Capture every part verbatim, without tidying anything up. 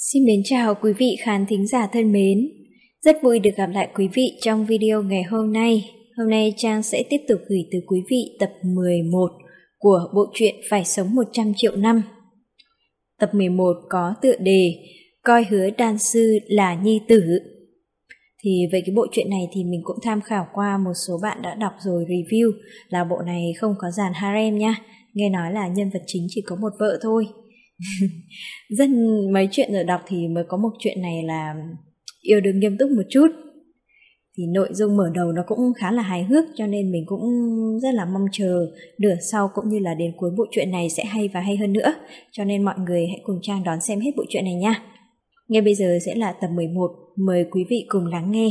Xin mến chào quý vị khán thính giả thân mến. Rất vui được gặp lại quý vị trong video ngày hôm nay. Hôm nay Trang sẽ tiếp tục gửi tới quý vị tập mười một của bộ truyện Phải sống một trăm triệu năm. Tập mười một có tựa đề Coi Hứa Đan Sư là nhi tử. Thì về cái bộ truyện này thì mình cũng tham khảo qua một số bạn đã đọc rồi review là bộ này không có dàn harem nha. Nghe nói là nhân vật chính chỉ có một vợ thôi. Rất mấy chuyện rồi đọc thì mới có một chuyện này là yêu đương nghiêm túc một chút. Thì nội dung mở đầu nó cũng khá là hài hước, cho nên mình cũng rất là mong chờ nửa sau cũng như là đến cuối bộ truyện này sẽ hay và hay hơn nữa. Cho nên mọi người hãy cùng Trang đón xem hết bộ truyện này nha. Ngay bây giờ sẽ là tập mười một, mời quý vị cùng lắng nghe.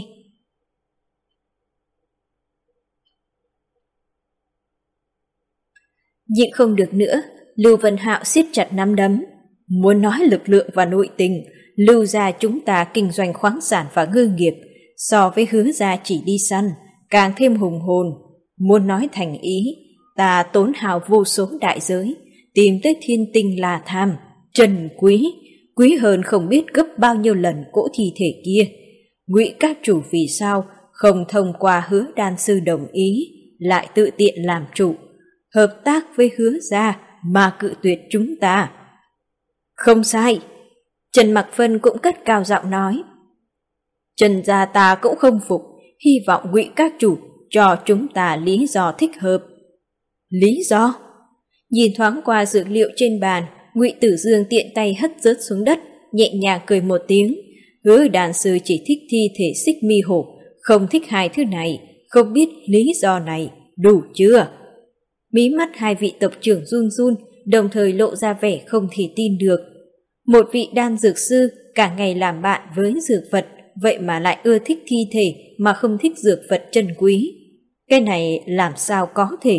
Nhịn không được nữa, Lưu Vân Hạo siết chặt nắm đấm. Muốn nói lực lượng và nội tình, Lưu gia chúng ta kinh doanh khoáng sản và ngư nghiệp, so với Hứa gia chỉ đi săn, càng thêm hùng hồn. Muốn nói thành ý, ta tốn hào vô số đại giới, tìm tới thiên tinh La Tham, trần quý, quý hơn không biết gấp bao nhiêu lần cỗ thi thể kia. Ngụy các chủ vì sao không thông qua Hứa đan sư đồng ý, lại tự tiện làm chủ, hợp tác với Hứa gia mà cự tuyệt chúng ta. Không sai, Trần Mặc Vân cũng cất cao giọng nói. Trần gia ta cũng không phục, hy vọng Ngụy các chủ cho chúng ta lý do thích hợp. Lý do? Nhìn thoáng qua dược liệu trên bàn, Ngụy Tử Dương tiện tay hất rớt xuống đất, nhẹ nhàng cười một tiếng. Hứa đàn sư chỉ thích thi thể xích mi hổ, không thích hai thứ này, không biết lý do này, đủ chưa? Mí mắt hai vị tộc trưởng run run, đồng thời lộ ra vẻ không thể tin được. Một vị đan dược sư cả ngày làm bạn với dược vật, vậy mà lại ưa thích thi thể mà không thích dược vật chân quý. Cái này làm sao có thể?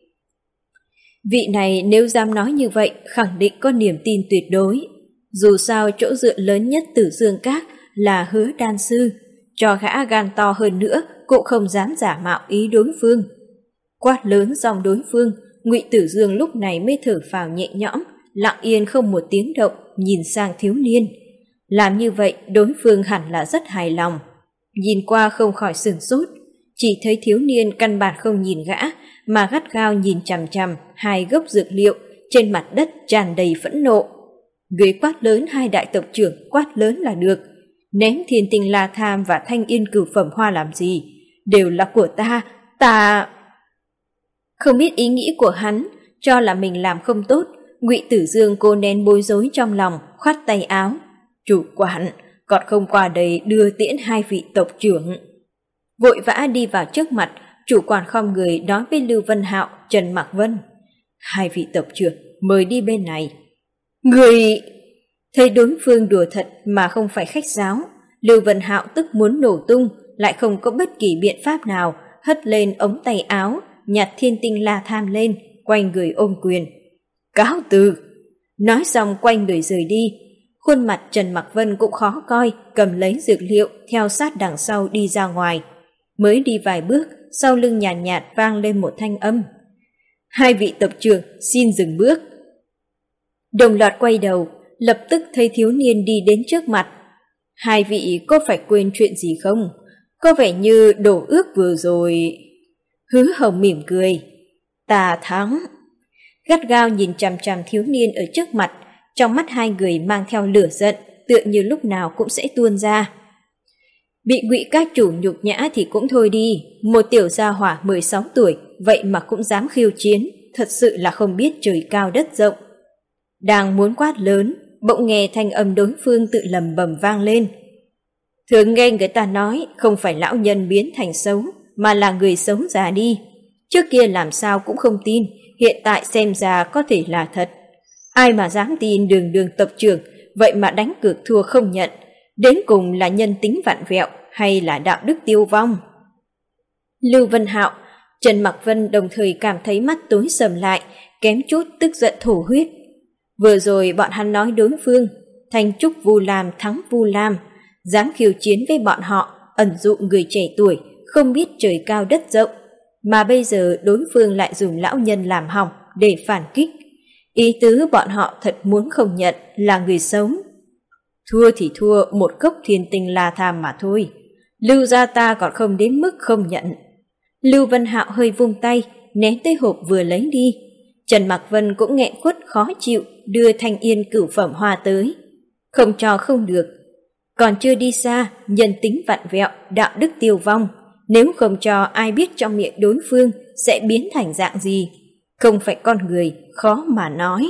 Vị này nếu dám nói như vậy khẳng định có niềm tin tuyệt đối. Dù sao chỗ dựa lớn nhất Tử Dương Các là Hứa đan sư, cho gã gan to hơn nữa cũng không dám giả mạo ý đối phương. Quát lớn dòng đối phương, Ngụy Tử Dương lúc này mới thở phào nhẹ nhõm, lặng yên không một tiếng động nhìn sang thiếu niên. Làm như vậy đối phương hẳn là rất hài lòng. Nhìn qua không khỏi sửng sốt, chỉ thấy thiếu niên căn bản không nhìn gã mà gắt gao nhìn chằm chằm hai gốc dược liệu trên mặt đất tràn đầy phẫn nộ. Ghế quát lớn hai đại tộc trưởng quát lớn là được. Ném thiên tinh La Tham và thanh yên cửu phẩm hoa làm gì? Đều là của ta, ta... Không biết ý nghĩ của hắn, cho là mình làm không tốt, Ngụy Tử Dương cố nén bối rối trong lòng, khoát tay áo. Chủ quản, còn không qua đây đưa tiễn hai vị tộc trưởng. Vội vã đi vào trước mặt, chủ quản khom người nói với Lưu Vân Hạo, Trần Mặc Vân. Hai vị tộc trưởng, mời đi bên này. Người... Thấy đối phương đùa thật mà không phải khách sáo, Lưu Vân Hạo tức muốn nổ tung, lại không có bất kỳ biện pháp nào, hất lên ống tay áo, nhặt thiên tinh La Tham lên, quay người ôm quyền. Cáo từ! Nói xong quay người rời đi. Khuôn mặt Trần Mặc Vân cũng khó coi, cầm lấy dược liệu theo sát đằng sau đi ra ngoài. Mới đi vài bước, sau lưng nhàn nhạt, nhạt vang lên một thanh âm. Hai vị tộc trưởng xin dừng bước. Đồng loạt quay đầu, lập tức thấy thiếu niên đi đến trước mặt. Hai vị có phải quên chuyện gì không? Có vẻ như đổ ước vừa rồi... Hứa Hồng mỉm cười. Ta thắng. Gắt gao nhìn chằm chằm thiếu niên ở trước mặt, trong mắt hai người mang theo lửa giận, tựa như lúc nào cũng sẽ tuôn ra. Bị Ngụy các chủ nhục nhã thì cũng thôi đi, một tiểu gia hỏa mười sáu tuổi, vậy mà cũng dám khiêu chiến, thật sự là không biết trời cao đất rộng. Đang muốn quát lớn, bỗng nghe thanh âm đối phương tự lầm bầm vang lên. Thường nghe người ta nói không phải lão nhân biến thành xấu, mà là người xấu già đi. Trước kia làm sao cũng không tin, hiện tại xem ra có thể là thật. Ai mà dám tin đường đường tộc trưởng, vậy mà đánh cược thua không nhận, đến cùng là nhân tính vặn vẹo hay là đạo đức tiêu vong? Lưu Vân Hạo, Trần Mặc Vân đồng thời cảm thấy mắt tối sầm lại, kém chút tức giận thổ huyết. Vừa rồi bọn hắn nói đối phương, Thanh Trúc Vu Lam thắng Vu Lam, dám khiêu chiến với bọn họ, ẩn dụ người trẻ tuổi, không biết trời cao đất rộng. Mà bây giờ đối phương lại dùng lão nhân làm hỏng để phản kích. Ý tứ bọn họ thật muốn không nhận là người xấu. Thua thì thua một cốc thiên tinh la tham mà thôi. Lưu gia ta còn không đến mức không nhận. Lưu Vân Hạo hơi vung tay, ném tới hộp vừa lấy đi. Trần Mạc Vân cũng nghẹn khuất khó chịu, đưa thanh yên cửu phẩm hoa tới. Không cho không được. Còn chưa đi xa, nhân tính vặn vẹo, đạo đức tiêu vong. Nếu không cho ai biết trong miệng đối phương sẽ biến thành dạng gì. Không phải con người, khó mà nói.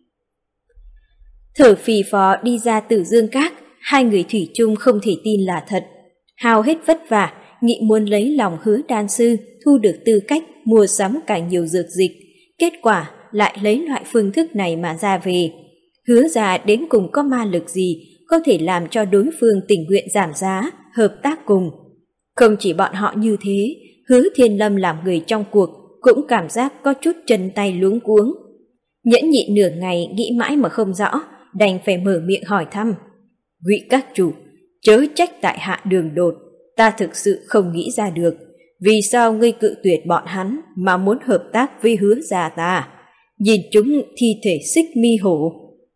Thở phì phò đi ra Tử Dương Các, hai người thủy chung không thể tin là thật. Hao hết vất vả, nghĩ muốn lấy lòng Hứa đan sư, thu được tư cách mua sắm cả nhiều dược dịch. Kết quả lại lấy loại phương thức này mà ra về. Hứa ra đến cùng có ma lực gì có thể làm cho đối phương tình nguyện giảm giá, hợp tác cùng. Không chỉ bọn họ như thế, Hứa Thiên Lâm làm người trong cuộc cũng cảm giác có chút chân tay luống cuống. Nhẫn nhịn nửa ngày nghĩ mãi mà không rõ, đành phải mở miệng hỏi thăm. Ngụy các chủ, chớ trách tại hạ đường đột, ta thực sự không nghĩ ra được. Vì sao ngươi cự tuyệt bọn hắn mà muốn hợp tác với Hứa gia ta? Nhìn chúng thi thể xích mi hổ.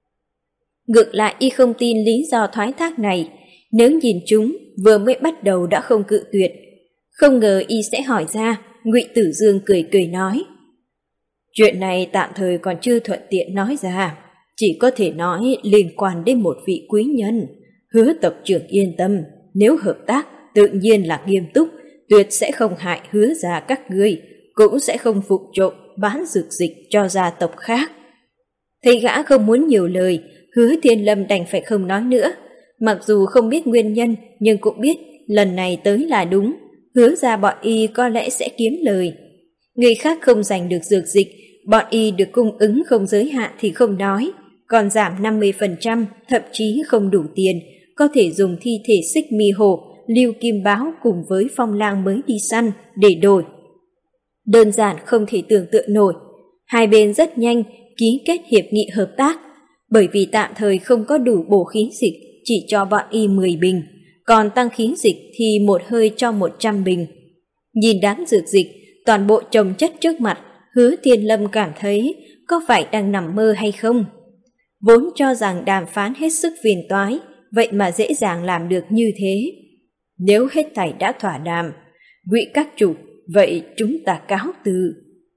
Ngược lại y không tin lý do thoái thác này, nếu nhìn chúng vừa mới bắt đầu đã không cự tuyệt. Không ngờ y sẽ hỏi ra, Ngụy Tử Dương cười cười nói. Chuyện này tạm thời còn chưa thuận tiện nói ra, chỉ có thể nói liên quan đến một vị quý nhân. Hứa tộc trưởng yên tâm, nếu hợp tác tự nhiên là nghiêm túc, tuyệt sẽ không hại Hứa gia các ngươi, cũng sẽ không phục trộm bán dược dịch cho gia tộc khác. Thấy gã không muốn nhiều lời, Hứa Thiên Lâm đành phải không nói nữa. Mặc dù không biết nguyên nhân, nhưng cũng biết lần này tới là đúng, Hứa ra bọn y có lẽ sẽ kiếm lời. Người khác không giành được dược dịch, bọn y được cung ứng không giới hạn thì không nói, còn giảm năm mươi phần trăm, thậm chí không đủ tiền, có thể dùng thi thể xích mi hổ, Lưu Kim Báo cùng với Phong Lang mới đi săn để đổi. Đơn giản không thể tưởng tượng nổi. Hai bên rất nhanh ký kết hiệp nghị hợp tác, bởi vì tạm thời không có đủ bổ khí dịch, chỉ cho bọn y mười bình, còn tăng khí dịch thì một hơi cho một trăm bình. Nhìn đám dược dịch, toàn bộ chồng chất trước mặt, Hứa Thiên Lâm cảm thấy có phải đang nằm mơ hay không? Vốn cho rằng đàm phán hết sức phiền toái, vậy mà dễ dàng làm được như thế. Nếu hết thảy đã thỏa đàm, Ngụy các chủ, vậy chúng ta cáo từ.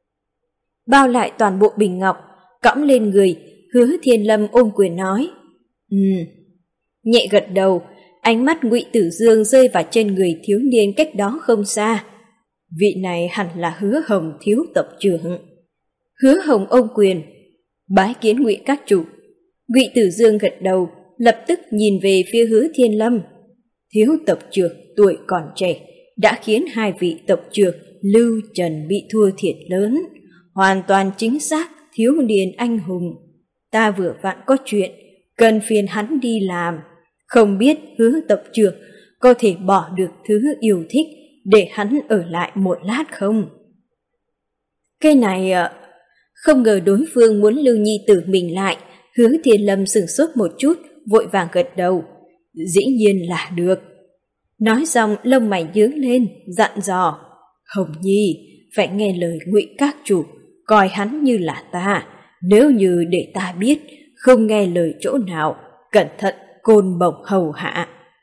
Bao lại toàn bộ bình ngọc, cõng lên người, Hứa Thiên Lâm ôm quyền nói. Ừm. Nhẹ gật đầu, ánh mắt Ngụy Tử Dương rơi vào trên người thiếu niên cách đó không xa. Vị này hẳn là Hứa Hồng thiếu tộc trưởng. Hứa Hồng ôm quyền, bái kiến Ngụy các chủ. Ngụy Tử Dương gật đầu, lập tức nhìn về phía Hứa Thiên Lâm. Thiếu tộc trưởng tuổi còn trẻ đã khiến hai vị tộc trưởng Lưu Trần bị thua thiệt lớn, hoàn toàn chính xác thiếu niên anh hùng. Ta vừa vặn có chuyện cần phiền hắn đi làm, không biết Hứa tộc trưởng có thể bỏ được thứ yêu thích để hắn ở lại một lát không? Cái này không ngờ đối phương muốn Lưu Nhi tử mình lại. Hứa Thiên Lâm sửng sốt một chút, vội vàng gật đầu. Dĩ nhiên là được. Nói xong lông mày nhướng lên, dặn dò. Hồng Nhi, phải nghe lời Ngụy các chủ, coi hắn như là ta. Nếu như để ta biết, không nghe lời chỗ nào, cẩn thận côn bổng hầu hạ.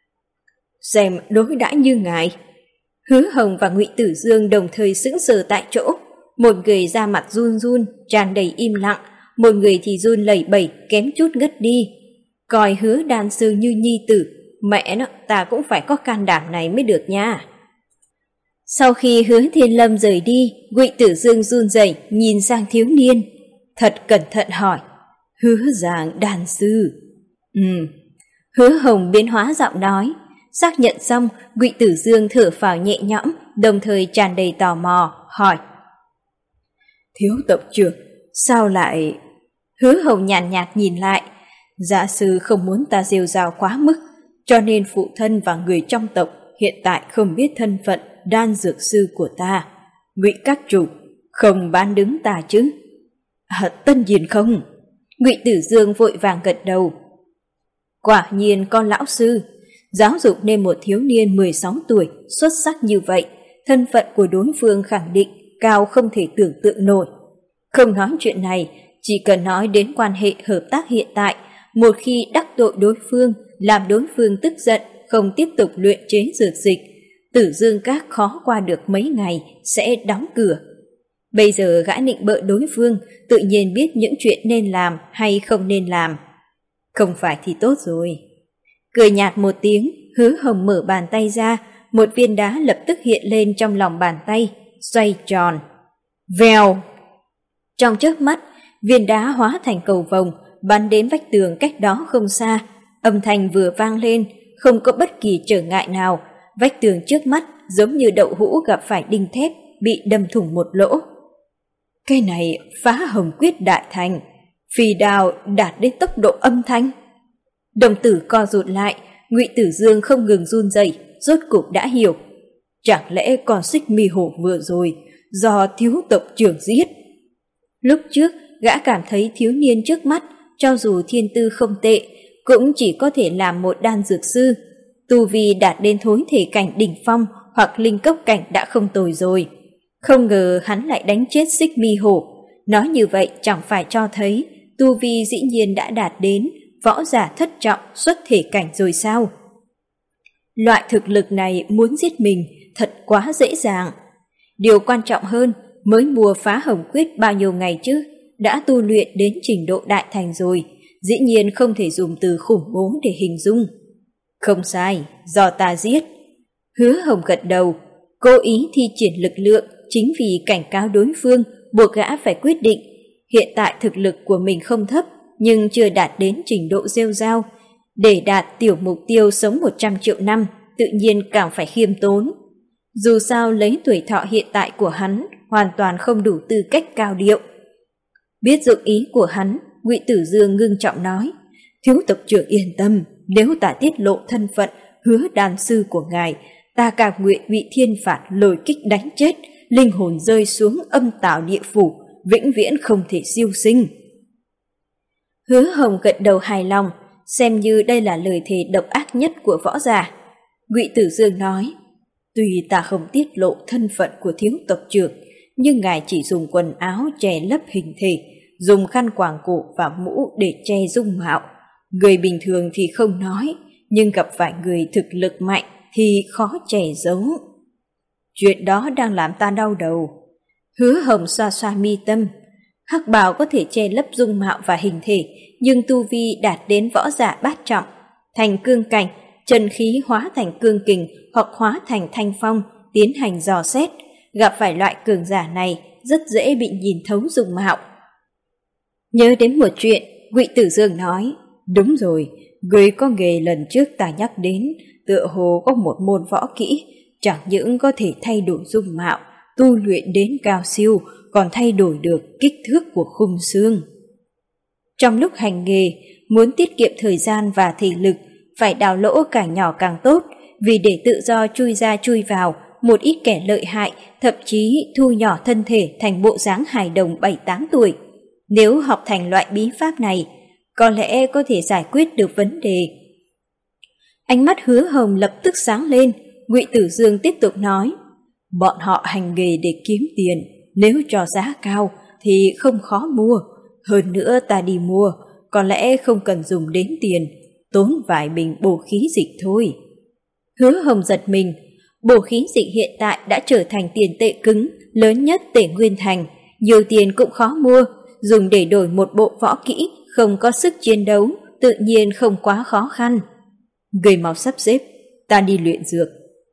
Xem đối đãi như ngài. Hứa Hồng và Ngụy Tử Dương đồng thời sững sờ tại chỗ. Một người da mặt run run, tràn đầy im lặng, một người thì run lẩy bẩy, kém chút ngất đi. Coi Hứa đan sư như nhi tử, mẹ nó, ta cũng phải có can đảm này mới được nha. Sau khi Hứa Thiên Lâm rời đi, Ngụy Tử Dương run rẩy nhìn sang thiếu niên, thật cẩn thận hỏi. Hứa Giang đan sư. Ừm. Hứa Hồng biến hóa giọng nói. Xác nhận xong, Ngụy Tử Dương thở phào nhẹ nhõm, đồng thời tràn đầy tò mò, hỏi. Thiếu tộc trưởng, sao lại... Hứa Hồng nhàn nhạt, nhạt nhìn lại. Dạ sư không muốn ta rêu rao quá mức, cho nên phụ thân và người trong tộc hiện tại không biết thân phận đan dược sư của ta. Ngụy các chủ, không bán đứng ta chứ? À, tất nhiên không. Ngụy Tử Dương vội vàng gật đầu. Quả nhiên con lão sư, giáo dục nên một thiếu niên mười sáu tuổi xuất sắc như vậy, thân phận của đối phương khẳng định cao không thể tưởng tượng nổi. Không nói chuyện này, chỉ cần nói đến quan hệ hợp tác hiện tại, một khi đắc tội đối phương, làm đối phương tức giận, không tiếp tục luyện chế dược dịch. Tử Dương Các khó qua được mấy ngày sẽ đóng cửa. Bây giờ gã nịnh bợ đối phương, tự nhiên biết những chuyện nên làm hay không nên làm. Không phải thì tốt rồi. Cười nhạt một tiếng, Hứa Hồng mở bàn tay ra, một viên đá lập tức hiện lên trong lòng bàn tay, xoay tròn. Vèo! Trong chớp mắt, viên đá hóa thành cầu vồng, bắn đến vách tường cách đó không xa. Âm thanh vừa vang lên, không có bất kỳ trở ngại nào. Vách tường trước mắt giống như đậu hũ gặp phải đinh thép, bị đâm thủng một lỗ. Cái này Phá Hồng Quyết đại thành, phi đao đạt đến tốc độ âm thanh. Đồng tử co rụt lại, Ngụy Tử Dương không ngừng run rẩy, rốt cục đã hiểu. Chẳng lẽ con Xích Mi Hổ vừa rồi do thiếu tộc trưởng giết? Lúc trước, gã cảm thấy thiếu niên trước mắt, cho dù thiên tư không tệ, cũng chỉ có thể làm một đan dược sư. Tu vi đạt đến thối thể cảnh đỉnh phong hoặc linh cốc cảnh đã không tồi rồi. Không ngờ hắn lại đánh chết Xích Mi Hổ. Nói như vậy chẳng phải cho thấy tu vi dĩ nhiên đã đạt đến võ giả thất trọng xuất thể cảnh rồi sao? Loại thực lực này muốn giết mình thật quá dễ dàng. Điều quan trọng hơn, mới mua Phá Hồng Quyết bao nhiêu ngày chứ, đã tu luyện đến trình độ đại thành rồi, dĩ nhiên không thể dùng từ khủng bố để hình dung. Không sai, do ta giết. Hứa Hồng gật đầu, cố ý thi triển lực lượng chính vì cảnh cáo đối phương, buộc gã phải quyết định. Hiện tại thực lực của mình không thấp, nhưng chưa đạt đến trình độ rêu rao. Để đạt tiểu mục tiêu sống một trăm triệu năm, tự nhiên càng phải khiêm tốn. Dù sao lấy tuổi thọ hiện tại của hắn, hoàn toàn không đủ tư cách cao điệu. Biết dụng ý của hắn, Ngụy Tử Dương ngưng trọng nói, thiếu tộc trưởng yên tâm, nếu ta tiết lộ thân phận Hứa đan sư của ngài, ta cam nguyện bị thiên phạt lôi kích đánh chết, linh hồn rơi xuống âm tào địa phủ, vĩnh viễn không thể siêu sinh. Hứa Hồng gật đầu hài lòng, xem như đây là lời thề độc ác nhất của võ giả. Ngụy Tử Dương nói, tuy ta không tiết lộ thân phận của thiếu tộc trưởng, nhưng ngài chỉ dùng quần áo che lấp hình thể, dùng khăn quàng cổ và mũ để che dung mạo. Người bình thường thì không nói, nhưng gặp phải người thực lực mạnh thì khó che giấu. Chuyện đó đang làm ta đau đầu. Hứa Hồng xoa xoa mi tâm. Hắc bào có thể che lấp dung mạo và hình thể, nhưng tu vi đạt đến võ giả bát trọng, thành cương cảnh, chân khí hóa thành cương kình hoặc hóa thành thanh phong, tiến hành dò xét. Gặp phải loại cường giả này rất dễ bị nhìn thấu dung mạo. Nhớ đến một chuyện, Ngụy Tử Dương nói, đúng rồi, người có nghề lần trước ta nhắc đến, tựa hồ có một môn võ kỹ, chẳng những có thể thay đổi dung mạo, tu luyện đến cao siêu, còn thay đổi được kích thước của khung xương. Trong lúc hành nghề, muốn tiết kiệm thời gian và thể lực, phải đào lỗ càng nhỏ càng tốt, vì để tự do chui ra chui vào, một ít kẻ lợi hại thậm chí thu nhỏ thân thể thành bộ dáng hài đồng bảy tám tuổi. Nếu học thành loại bí pháp này, có lẽ có thể giải quyết được vấn đề. Ánh mắt Hứa Hồng lập tức sáng lên. Ngụy Tử Dương tiếp tục nói, bọn họ hành nghề để kiếm tiền, nếu cho giá cao thì không khó mua. Hơn nữa ta đi mua, có lẽ không cần dùng đến tiền, tốn vài bình bổ khí dịch thôi. Hứa Hồng giật mình, bổ khí dịch hiện tại đã trở thành tiền tệ cứng lớn nhất Tể Nguyên Thành, nhiều tiền cũng khó mua, dùng để đổi một bộ võ kỹ không có sức chiến đấu, tự nhiên không quá khó khăn. Người mau sắp xếp, ta đi luyện dược.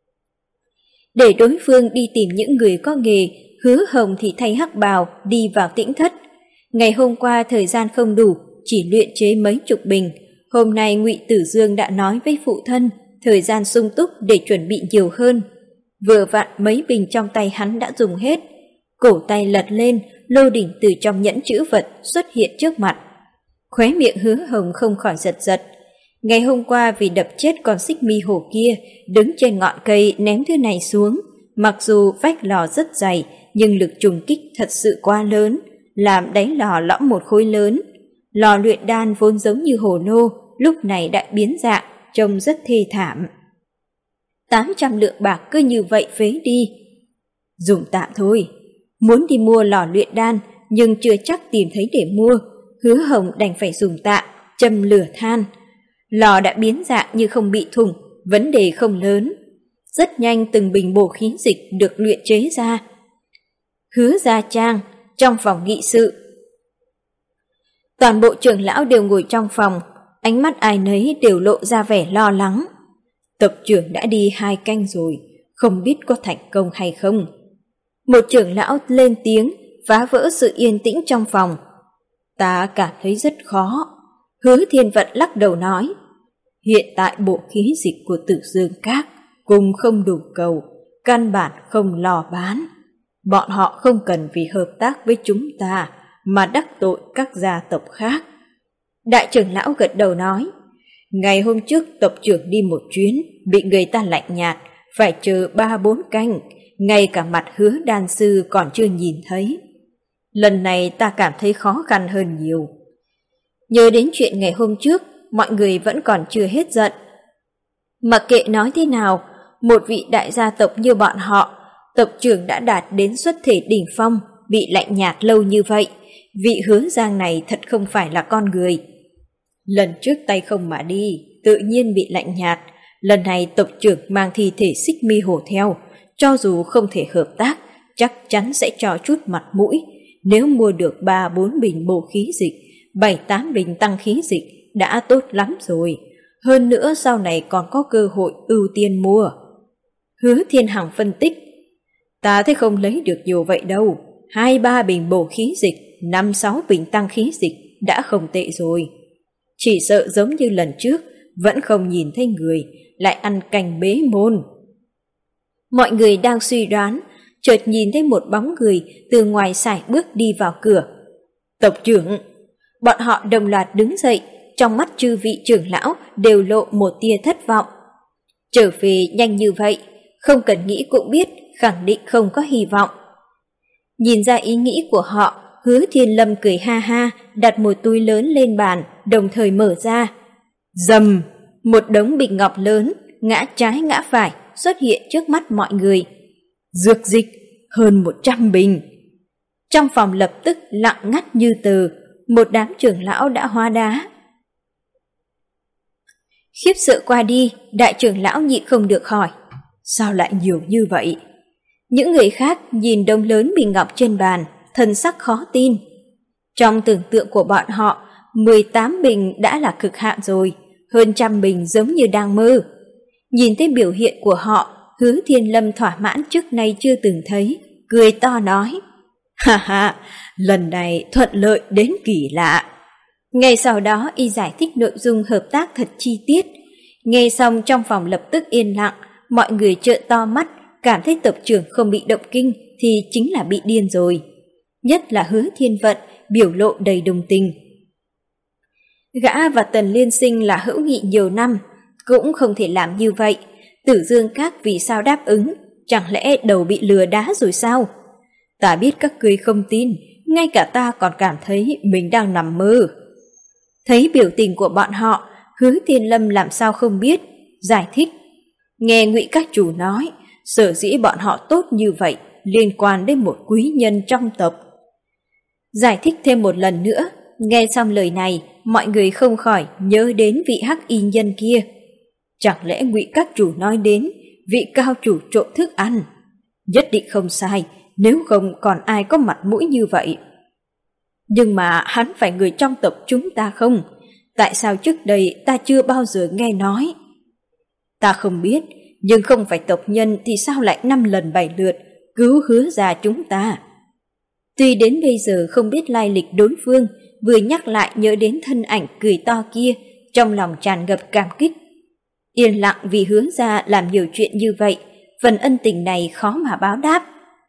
Để đối phương đi tìm những người có nghề, Hứa Hồng thì thay hắc bào đi vào tĩnh thất. Ngày hôm qua thời gian không đủ, chỉ luyện chế mấy chục bình. Hôm nay Ngụy Tử Dương đã nói với phụ thân, thời gian sung túc để chuẩn bị nhiều hơn. Vừa vặn mấy bình trong tay hắn đã dùng hết. Cổ tay lật lên, lô đỉnh từ trong nhẫn chữ vật xuất hiện trước mặt. Khóe miệng Hứa Hồng không khỏi giật giật. Ngày hôm qua vì đập chết con Xích Mi Hổ kia, đứng trên ngọn cây ném thứ này xuống. Mặc dù vách lò rất dày, nhưng lực trùng kích thật sự quá lớn, làm đáy lò lõm một khối lớn. Lò luyện đan vốn giống như hồ lô, lúc này đã biến dạng, trông rất thê thảm. tám trăm lượng bạc cứ như vậy phế đi. Dùng tạm thôi. Muốn đi mua lò luyện đan, nhưng chưa chắc tìm thấy để mua. Hứa Hồng đành phải dùng tạm, châm lửa than. Lò đã biến dạng như không bị thủng, vấn đề không lớn. Rất nhanh từng bình bổ khí dịch được luyện chế ra. Hứa Gia Trang, trong phòng nghị sự. Toàn bộ trưởng lão đều ngồi trong phòng, ánh mắt ai nấy đều lộ ra vẻ lo lắng. Tộc trưởng đã đi hai canh rồi, không biết có thành công hay không. Một trưởng lão lên tiếng, phá vỡ sự yên tĩnh trong phòng. Ta cảm thấy rất khó. Hứa Thiên Vận lắc đầu nói, hiện tại bộ khí dịch của Tử Dương Các cùng không đủ cầu, căn bản không lò bán. Bọn họ không cần vì hợp tác với chúng ta mà đắc tội các gia tộc khác. Đại trưởng lão gật đầu nói, ngày hôm trước tộc trưởng đi một chuyến, bị người ta lạnh nhạt, phải chờ ba bốn canh, ngay cả mặt Hứa đan sư còn chưa nhìn thấy. Lần này ta cảm thấy khó khăn hơn nhiều. Nhớ đến chuyện ngày hôm trước, mọi người vẫn còn chưa hết giận. Mặc kệ nói thế nào, một vị đại gia tộc như bọn họ, tộc trưởng đã đạt đến xuất thể đỉnh phong, bị lạnh nhạt lâu như vậy, vị Hứa Giang này thật không phải là con người. Lần trước tay không mà đi, tự nhiên bị lạnh nhạt, lần này tộc trưởng mang thi thể Xích Mi Hổ theo, cho dù không thể hợp tác, chắc chắn sẽ cho chút mặt mũi. Nếu mua được ba bốn bình bổ khí dịch, bảy tám bình tăng khí dịch đã tốt lắm rồi. Hơn nữa sau này còn có cơ hội ưu tiên mua. Hứa Thiên Hằng phân tích, ta thấy không lấy được nhiều vậy đâu. Hai ba bình bổ khí dịch, năm sáu bình tăng khí dịch đã không tệ rồi. Chỉ sợ giống như lần trước, vẫn không nhìn thấy người, lại ăn canh bế môn. Mọi người đang suy đoán, chợt nhìn thấy một bóng người từ ngoài sải bước đi vào cửa. Tộc trưởng! Bọn họ đồng loạt đứng dậy, trong mắt chư vị trưởng lão đều lộ một tia thất vọng. Trở về nhanh như vậy, không cần nghĩ cũng biết khẳng định không có hy vọng. Nhìn ra ý nghĩ của họ, Hứa Thiên Lâm cười ha ha, đặt một túi lớn lên bàn, đồng thời mở ra. Rầm! Một đống bình ngọc lớn, ngã trái ngã phải, xuất hiện trước mắt mọi người. Dược dịch, hơn một trăm bình. Trong phòng lập tức lặng ngắt như tờ, một đám trưởng lão đã hóa đá. Khiếp sợ qua đi, đại trưởng lão nhịn không được hỏi, sao lại nhiều như vậy? Những người khác nhìn đống lớn bình ngọc trên bàn, thần sắc khó tin. Trong tưởng tượng của bọn họ, mười tám bình đã là cực hạn rồi, hơn trăm bình giống như đang mơ. Nhìn thấy biểu hiện của họ, Hứa Thiên Lâm thỏa mãn trước nay chưa từng thấy, cười to nói, ha ha, lần này thuận lợi đến kỳ lạ. Ngay sau đó y giải thích nội dung hợp tác thật chi tiết. Nghe xong trong phòng lập tức yên lặng, mọi người trợn to mắt, cảm thấy tộc trưởng không bị động kinh thì chính là bị điên rồi. Nhất là Hứa Thiên Vận biểu lộ đầy đồng tình. Gã và Tần Liên Sinh là hữu nghị nhiều năm, cũng không thể làm như vậy. Tử Dương Các vì sao đáp ứng? Chẳng lẽ đầu bị lừa đá rồi sao? Ta biết các ngươi không tin, ngay cả ta còn cảm thấy mình đang nằm mơ. Thấy biểu tình của bọn họ, Hứa Thiên Lâm làm sao không biết, giải thích. Nghe Ngụy Các chủ nói, sở dĩ bọn họ tốt như vậy liên quan đến một quý nhân trong tộc. Giải thích thêm một lần nữa, nghe xong lời này, mọi người không khỏi nhớ đến vị hắc y nhân kia. Chẳng lẽ Ngụy Các chủ nói đến vị cao chủ trộm thức ăn? Nhất định không sai, nếu không còn ai có mặt mũi như vậy. Nhưng mà hắn phải người trong tộc chúng ta không? Tại sao trước đây ta chưa bao giờ nghe nói? Ta không biết, nhưng không phải tộc nhân thì sao lại năm lần bảy lượt cứu Hứa gia chúng ta? Tuy đến bây giờ không biết lai lịch đối phương, vừa nhắc lại nhớ đến thân ảnh cười to kia, trong lòng tràn ngập cảm kích. Yên lặng vì Hứa gia làm nhiều chuyện như vậy, phần ân tình này khó mà báo đáp.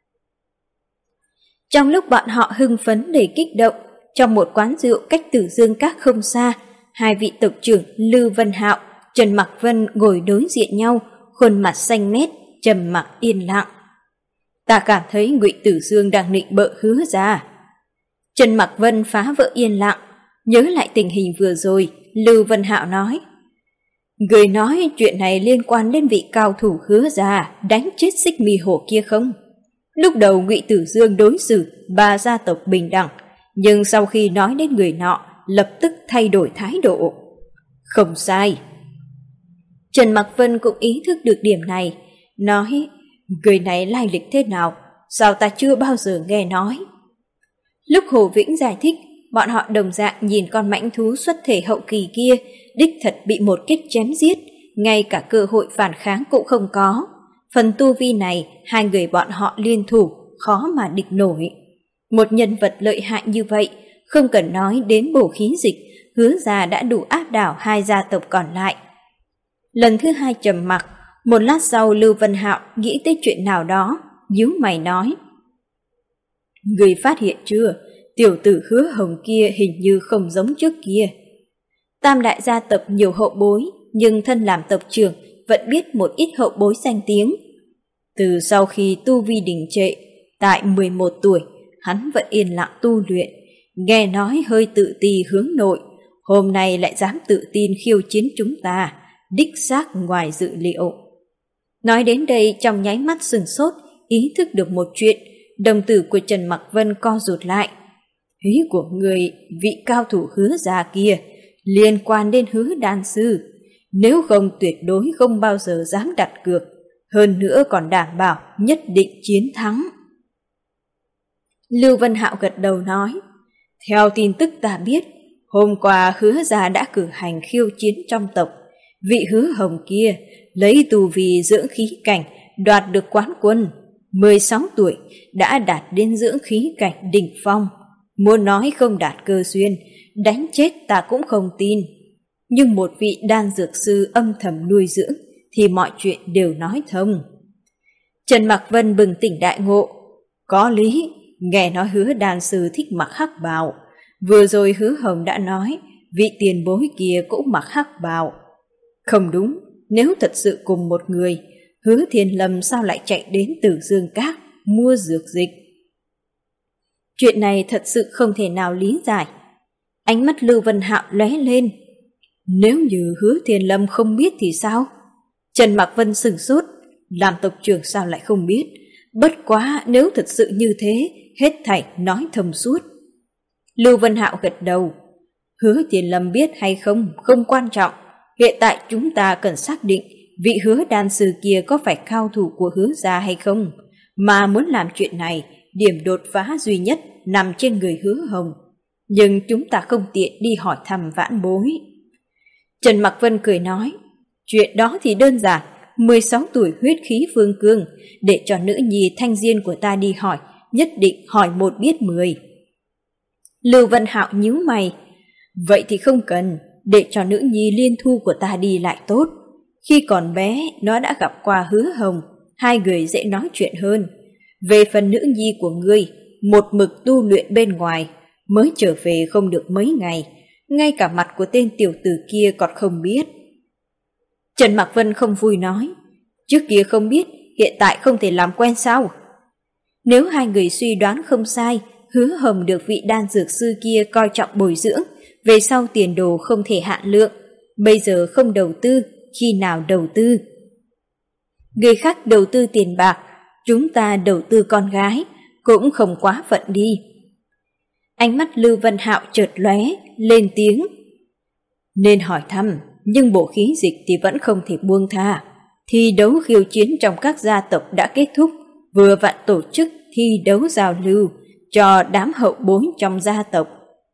Trong lúc bọn họ hưng phấn đầy kích động, trong một quán rượu cách Tử Dương Các không xa, hai vị tộc trưởng Lưu Vân Hạo, Trần Mặc Vân ngồi đối diện nhau, khuôn mặt xanh mét, trầm mặc yên lặng. Ta cảm thấy Ngụy Tử Dương đang nịnh bợ Hứa gia. Trần Mặc Vân phá vỡ yên lặng, nhớ lại tình hình vừa rồi, Lưu Vân Hạo nói. Người nói chuyện này liên quan đến vị cao thủ Hứa gia đánh chết Xích Mi Hổ kia không? Lúc đầu Ngụy Tử Dương đối xử ba gia tộc bình đẳng, nhưng sau khi nói đến người nọ, lập tức thay đổi thái độ. Không sai. Trần Mặc Vân cũng ý thức được điểm này, nói, người này lai lịch thế nào, sao ta chưa bao giờ nghe nói. Lúc Hồ Vĩnh giải thích, bọn họ đồng dạng nhìn con mãnh thú xuất thể hậu kỳ kia, đích thật bị một kích chém giết, ngay cả cơ hội phản kháng cũng không có. Phần tu vi này, hai người bọn họ liên thủ, khó mà địch nổi. Một nhân vật lợi hại như vậy, không cần nói đến bổ khí dịch, Hứa gia đã đủ áp đảo hai gia tộc còn lại. Lần thứ hai trầm mặc, một lát sau Lưu Vân Hạo nghĩ tới chuyện nào đó, nhíu mày nói. Người phát hiện chưa, tiểu tử Hứa Hồng kia hình như không giống trước kia. Tam đại gia tộc nhiều hậu bối, nhưng thân làm tộc trưởng vẫn biết một ít hậu bối danh tiếng. Từ sau khi tu vi đình trệ, tại mười một tuổi, hắn vẫn yên lặng tu luyện, nghe nói hơi tự ti hướng nội, hôm nay lại dám tự tin khiêu chiến chúng ta, đích xác ngoài dự liệu. Nói đến đây trong nháy mắt sừng sốt, ý thức được một chuyện, đồng tử của Trần Mặc Vân co rụt lại. Ý của người, vị cao thủ Hứa gia kia, liên quan đến Hứa đan sư, nếu không tuyệt đối không bao giờ dám đặt cược, hơn nữa còn đảm bảo nhất định chiến thắng. Lưu Vân Hạo gật đầu nói, theo tin tức ta biết, hôm qua Hứa gia đã cử hành khiêu chiến trong tộc, vị Hứa Hồng kia lấy tu vi dưỡng khí cảnh đoạt được quán quân, mười sáu tuổi đã đạt đến dưỡng khí cảnh đỉnh phong, muốn nói không đạt cơ duyên, đánh chết ta cũng không tin. Nhưng một vị đan dược sư âm thầm nuôi dưỡng thì mọi chuyện đều nói thông. Trần Mặc Vân bừng tỉnh đại ngộ, có lý, nghe nói Hứa đan sư thích mặc hắc bào, vừa rồi Hứa Hồng đã nói vị tiền bối kia cũng mặc hắc bào. Không đúng, nếu thật sự cùng một người, Hứa Thiên Lâm sao lại chạy đến Tử Dương Các mua dược dịch? Chuyện này thật sự không thể nào lý giải. Ánh mắt Lưu Vân Hạo lóe lên. Nếu như Hứa Thiên Lâm không biết thì sao? Trần Mặc Vân sửng sốt, làm tộc trưởng sao lại không biết? Bất quá nếu thật sự như thế, hết thảy nói thông suốt. Lưu Vân Hạo gật đầu. Hứa Thiên Lâm biết hay không, không quan trọng. Hiện tại chúng ta cần xác định vị Hứa đan sư kia có phải cao thủ của Hứa gia hay không. Mà muốn làm chuyện này, điểm đột phá duy nhất nằm trên người Hứa Hồng. Nhưng chúng ta không tiện đi hỏi thăm vãn bối. Trần Mặc Vân cười nói, chuyện đó thì đơn giản, mười sáu tuổi huyết khí phương cương, để cho nữ nhi Thanh Diên của ta đi hỏi, nhất định hỏi một biết mười. Lưu Vân Hạo nhíu mày, vậy thì không cần, để cho nữ nhi Liên Thu của ta đi lại tốt. Khi còn bé, nó đã gặp qua Hứa Hồng, hai người dễ nói chuyện hơn. Về phần nữ nhi của ngươi, một mực tu luyện bên ngoài, mới trở về không được mấy ngày, ngay cả mặt của tên tiểu tử kia còn không biết. Trần Mặc Vân không vui nói, trước kia không biết, hiện tại không thể làm quen sao? Nếu hai người suy đoán không sai, Hứa Hồng được vị đan dược sư kia coi trọng bồi dưỡng, về sau tiền đồ không thể hạn lượng, bây giờ không đầu tư, khi nào đầu tư? Người khác đầu tư tiền bạc, chúng ta đầu tư con gái, cũng không quá phận đi. Ánh mắt Lưu Vân Hạo chợt lóe, lên tiếng. Nên hỏi thăm, nhưng bộ khí dịch thì vẫn không thể buông tha. Thi đấu khiêu chiến trong các gia tộc đã kết thúc, vừa vặn tổ chức thi đấu giao lưu cho đám hậu bối trong gia tộc.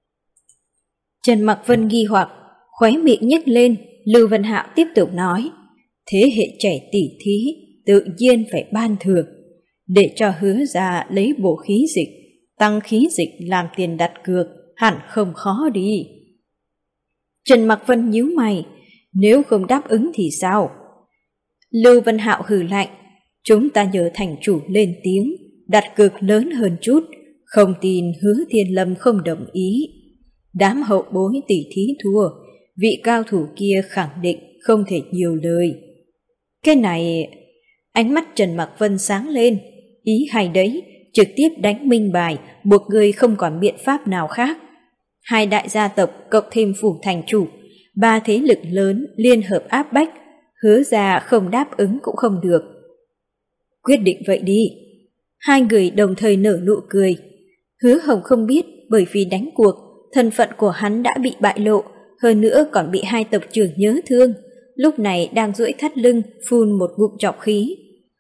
Trần Mặc Vân nghi hoặc, khóe miệng nhếch lên, Lưu Vân Hạo tiếp tục nói, thế hệ trẻ tỷ thí tự nhiên phải ban thưởng, để cho Hứa gia lấy bộ khí dịch, tăng khí dịch làm tiền đặt cược, hẳn không khó đi. Trần Mặc Vân nhíu mày, nếu không đáp ứng thì sao? Lưu Vân Hạo hừ lạnh, chúng ta nhờ thành chủ lên tiếng, đặt cược lớn hơn chút, không tin Hứa Thiên Lâm không đồng ý. Đám hậu bối tỷ thí thua, vị cao thủ kia khẳng định không thể nhiều lời. Cái này... Ánh mắt Trần Mặc Vân sáng lên, ý hay đấy, trực tiếp đánh minh bài, buộc người không còn biện pháp nào khác. Hai đại gia tộc cộng thêm phủ thành chủ, ba thế lực lớn liên hợp áp bách, Hứa gia không đáp ứng cũng không được. Quyết định vậy đi. Hai người đồng thời nở nụ cười. Hứa Hồng không biết bởi vì đánh cuộc, thân phận của hắn đã bị bại lộ, hơn nữa còn bị hai tộc trưởng nhớ thương, lúc này đang duỗi thắt lưng phun một ngụm trọc khí.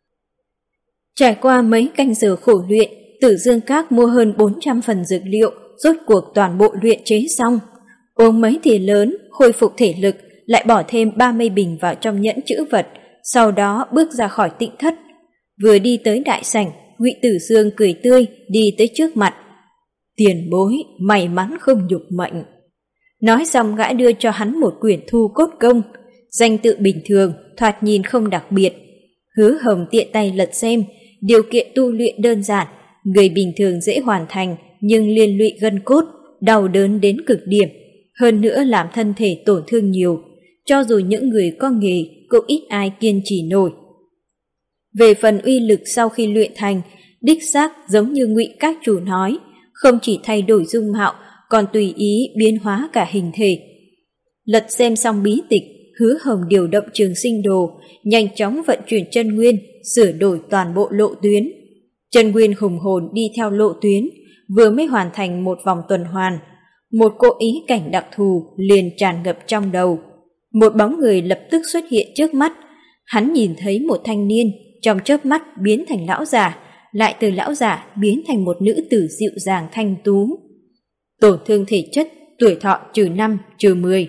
Trải qua mấy canh giờ khổ luyện, Tử Dương Các mua hơn bốn trăm phần dược liệu, rốt cuộc toàn bộ luyện chế xong. Uống mấy thìa lớn, khôi phục thể lực, lại bỏ thêm ba mươi bình vào trong nhẫn trữ vật, sau đó bước ra khỏi tịnh thất. Vừa đi tới đại sảnh, Ngụy Tử Dương cười tươi đi tới trước mặt. Tiền bối, may mắn không nhục mệnh. Nói xong gã đưa cho hắn một quyển thu cốt công, danh tự bình thường, thoạt nhìn không đặc biệt. Hứa Hồng tiện tay lật xem, điều kiện tu luyện đơn giản, người bình thường dễ hoàn thành nhưng liên lụy gân cốt, đau đớn đến cực điểm, hơn nữa làm thân thể tổn thương nhiều, cho dù những người có nghề cũng ít ai kiên trì nổi. Về phần uy lực sau khi luyện thành, đích xác giống như Ngụy Các chủ nói, không chỉ thay đổi dung mạo, còn tùy ý biến hóa cả hình thể. Lật xem xong bí tịch, Hứa Hồng điều động Trường Sinh Đồ, nhanh chóng vận chuyển chân nguyên, sửa đổi toàn bộ lộ tuyến. Chân nguyên hùng hồn đi theo lộ tuyến, vừa mới hoàn thành một vòng tuần hoàn, một cỗ ý cảnh đặc thù liền tràn ngập trong đầu. Một bóng người lập tức xuất hiện trước mắt, hắn nhìn thấy một thanh niên trong chớp mắt biến thành lão giả, lại từ lão giả biến thành một nữ tử dịu dàng thanh tú. Tổn thương thể chất, tuổi thọ trừ năm, trừ mười.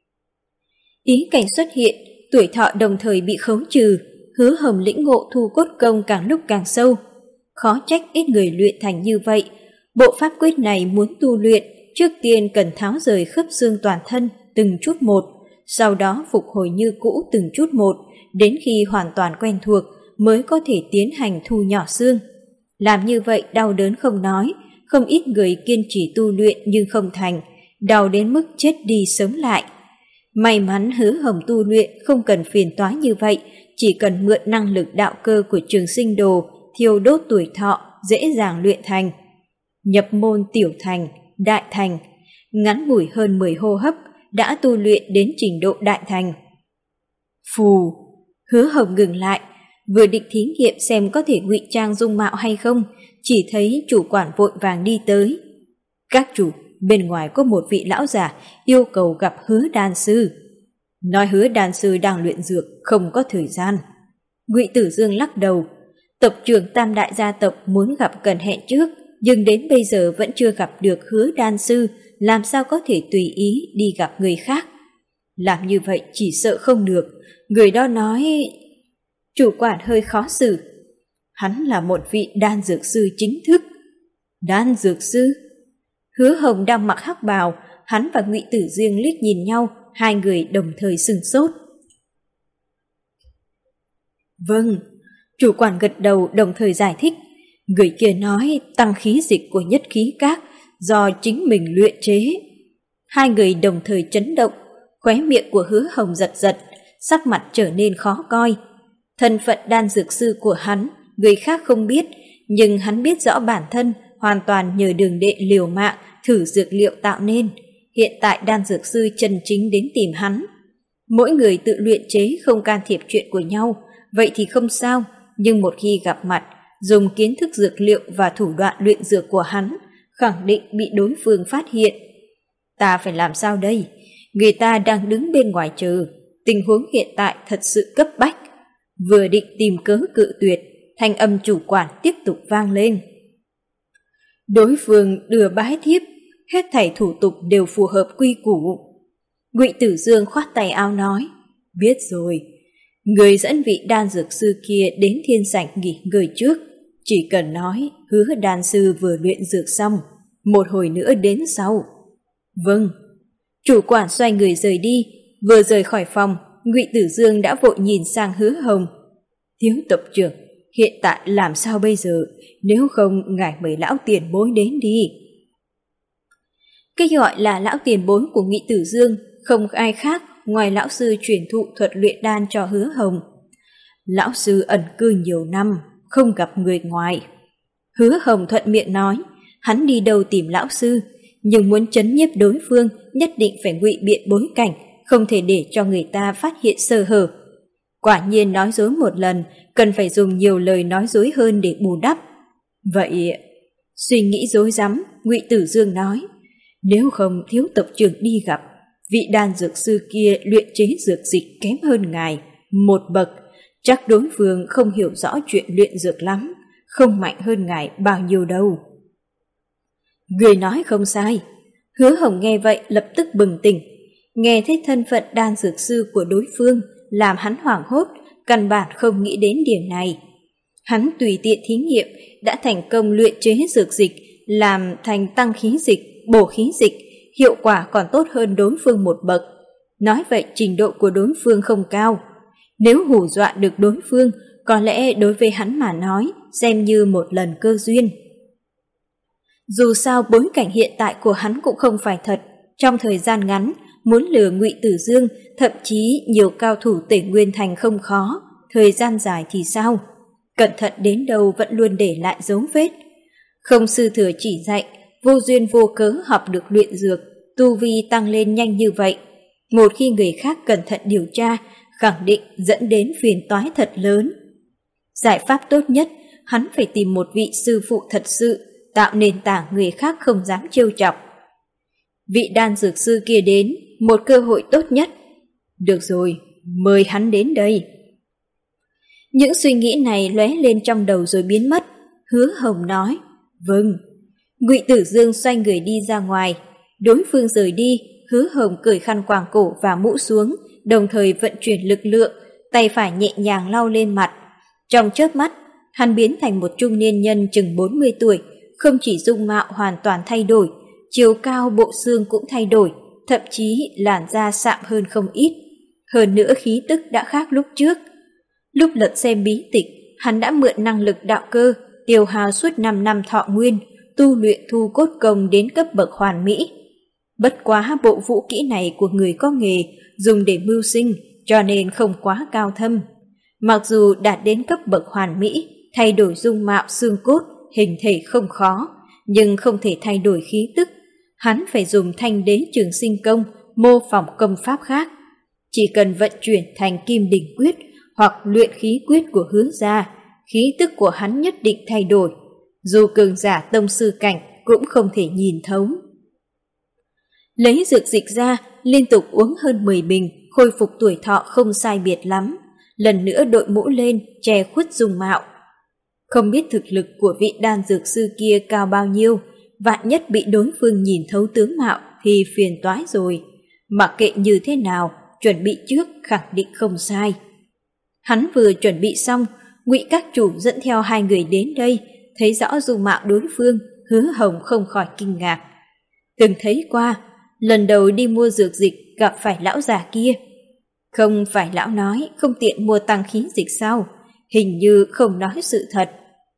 Ý cảnh xuất hiện, tuổi thọ đồng thời bị khấu trừ, Hứa Hồng lĩnh ngộ thu cốt công càng lúc càng sâu. Khó trách ít người luyện thành như vậy. Bộ pháp quyết này muốn tu luyện, trước tiên cần tháo rời khớp xương toàn thân từng chút một, sau đó phục hồi như cũ từng chút một, đến khi hoàn toàn quen thuộc mới có thể tiến hành thu nhỏ xương. Làm như vậy đau đớn không nói, không ít người kiên trì tu luyện nhưng không thành, đau đến mức chết đi sống lại. May mắn Hứa Hồng tu luyện không cần phiền toái như vậy, chỉ cần mượn năng lực đạo cơ của Trường Sinh Đồ, thiêu đốt tuổi thọ, dễ dàng luyện thành. Nhập môn tiểu thành, đại thành, ngắn ngủi hơn mười hô hấp, đã tu luyện đến trình độ đại thành. Phù, Hứa Hồng ngừng lại, vừa định thí nghiệm xem có thể ngụy trang dung mạo hay không, chỉ thấy chủ quản vội vàng đi tới. Các chủ, bên ngoài có một vị lão già yêu cầu gặp Hứa đan sư. Nói Hứa đan sư đang luyện dược, không có thời gian. Ngụy Tử Dương lắc đầu. Tộc trưởng tam đại gia tộc muốn gặp cần hẹn trước, nhưng đến bây giờ vẫn chưa gặp được Hứa đan sư, làm sao có thể tùy ý đi gặp người khác. Làm như vậy chỉ sợ không được. Người đó nói... Chủ quản hơi khó xử. Hắn là một vị đan dược sư chính thức. Đan dược sư? Hứa Hồng đang mặc hắc bào, hắn và Ngụy Tử Dương liếc nhìn nhau, hai người đồng thời sửng sốt. Vâng, chủ quản gật đầu đồng thời giải thích. Người kia nói tăng khí dịch của Nhất Khí Các do chính mình luyện chế. Hai người đồng thời chấn động, khóe miệng của Hứa Hồng giật giật, sắc mặt trở nên khó coi. Thân phận đan dược sư của hắn, người khác không biết, nhưng hắn biết rõ bản thân hoàn toàn nhờ đường đệ liều mạng thử dược liệu tạo nên. Hiện tại đan dược sư chân chính đến tìm hắn. Mỗi người tự luyện chế không can thiệp chuyện của nhau, vậy thì không sao, nhưng một khi gặp mặt, dùng kiến thức dược liệu và thủ đoạn luyện dược của hắn, khẳng định bị đối phương phát hiện. Ta phải làm sao đây? Người ta đang đứng bên ngoài chờ, tình huống hiện tại thật sự cấp bách. Vừa định tìm cớ cự tuyệt, thanh âm chủ quản tiếp tục vang lên. Đối phương đưa bái thiếp, hết thảy thủ tục đều phù hợp quy củ. Ngụy Tử Dương khoát tay áo nói, biết rồi, người dẫn vị đan dược sư kia đến thiên sảnh nghỉ ngơi trước, chỉ cần nói Hứa đan sư vừa luyện dược xong, một hồi nữa đến sau. Vâng. Chủ quản xoay người rời đi, vừa rời khỏi phòng, Ngụy Tử Dương đã vội nhìn sang Hứa Hồng. Thiếu tộc trưởng, hiện tại làm sao bây giờ, nếu không ngài mời lão tiền bối đến đi. Cái gọi là lão tiền bối của Ngụy Tử Dương không ai khác ngoài lão sư truyền thụ thuật luyện đan cho Hứa Hồng. Lão sư ẩn cư nhiều năm, không gặp người ngoài. Hứa Hồng thuận miệng nói, hắn đi đâu tìm lão sư, nhưng muốn trấn nhiếp đối phương nhất định phải ngụy biện bối cảnh, không thể để cho người ta phát hiện sơ hở. Quả nhiên nói dối một lần, cần phải dùng nhiều lời nói dối hơn để bù đắp. Vậy, suy nghĩ rối rắm, Ngụy Tử Dương nói, nếu không thiếu tộc trưởng đi gặp, vị đan dược sư kia luyện chế dược dịch kém hơn ngài một bậc, chắc đối phương không hiểu rõ chuyện luyện dược lắm, không mạnh hơn ngài bao nhiêu đâu. Người nói không sai. Hứa Hồng nghe vậy lập tức bừng tỉnh, nghe thấy thân phận đan dược sư của đối phương làm hắn hoảng hốt, căn bản không nghĩ đến điểm này. Hắn tùy tiện thí nghiệm đã thành công luyện chế dược dịch làm thành tăng khí dịch, bổ khí dịch, hiệu quả còn tốt hơn đối phương một bậc. Nói vậy trình độ của đối phương không cao. Nếu hù dọa được đối phương, có lẽ đối với hắn mà nói xem như một lần cơ duyên. Dù sao bối cảnh hiện tại của hắn cũng không phải thật, trong thời gian ngắn muốn lừa Ngụy Tử Dương, thậm chí nhiều cao thủ Tể Nguyên Thành không khó, thời gian dài thì sao? Cẩn thận đến đâu vẫn luôn để lại dấu vết. Không sư thừa chỉ dạy, vô duyên vô cớ học được luyện dược, tu vi tăng lên nhanh như vậy. Một khi người khác cẩn thận điều tra, khẳng định dẫn đến phiền toái thật lớn. Giải pháp tốt nhất, hắn phải tìm một vị sư phụ thật sự, tạo nền tảng người khác không dám trêu chọc. Vị đan dược sư kia đến, một cơ hội tốt nhất. Được rồi, mời hắn đến đây. Những suy nghĩ này lóe lên trong đầu rồi biến mất. Hứa Hồng nói, vâng. Ngụy Tử Dương xoay người đi ra ngoài. Đối phương rời đi, Hứa Hồng cởi khăn quàng cổ và mũ xuống, đồng thời vận chuyển lực lượng, tay phải nhẹ nhàng lau lên mặt. Trong chớp mắt, hắn biến thành một trung niên nhân chừng bốn mươi tuổi, không chỉ dung mạo hoàn toàn thay đổi, chiều cao bộ xương cũng thay đổi, thậm chí làn da sạm hơn không ít. Hơn nữa khí tức đã khác lúc trước. Lúc lật xem bí tịch, hắn đã mượn năng lực đạo cơ, tiêu hao suốt năm năm thọ nguyên, tu luyện thu cốt công đến cấp bậc hoàn mỹ. Bất quá bộ vũ kỹ này của người có nghề, dùng để mưu sinh, cho nên không quá cao thâm. Mặc dù đạt đến cấp bậc hoàn mỹ, thay đổi dung mạo xương cốt, hình thể không khó, nhưng không thể thay đổi khí tức. Hắn phải dùng thanh đế trường sinh công, mô phỏng công pháp khác. Chỉ cần vận chuyển thành kim đỉnh quyết hoặc luyện khí quyết của Hứa gia, khí tức của hắn nhất định thay đổi. Dù cường giả tông sư cảnh cũng không thể nhìn thấu. Lấy dược dịch ra, liên tục uống hơn mười bình, khôi phục tuổi thọ không sai biệt lắm. Lần nữa đội mũ lên, che khuất dung mạo. Không biết thực lực của vị đan dược sư kia cao bao nhiêu, vạn nhất bị đối phương nhìn thấu tướng mạo thì phiền toái rồi. Mặc kệ như thế nào, chuẩn bị trước khẳng định không sai. Hắn vừa chuẩn bị xong, Ngụy các chủ dẫn theo hai người đến đây, thấy rõ dung mạo đối phương, Hứa Hồng không khỏi kinh ngạc. Từng thấy qua, lần đầu đi mua dược dịch gặp phải lão già kia. Không phải lão nói không tiện mua tăng khí dịch sao? Hình như không nói sự thật.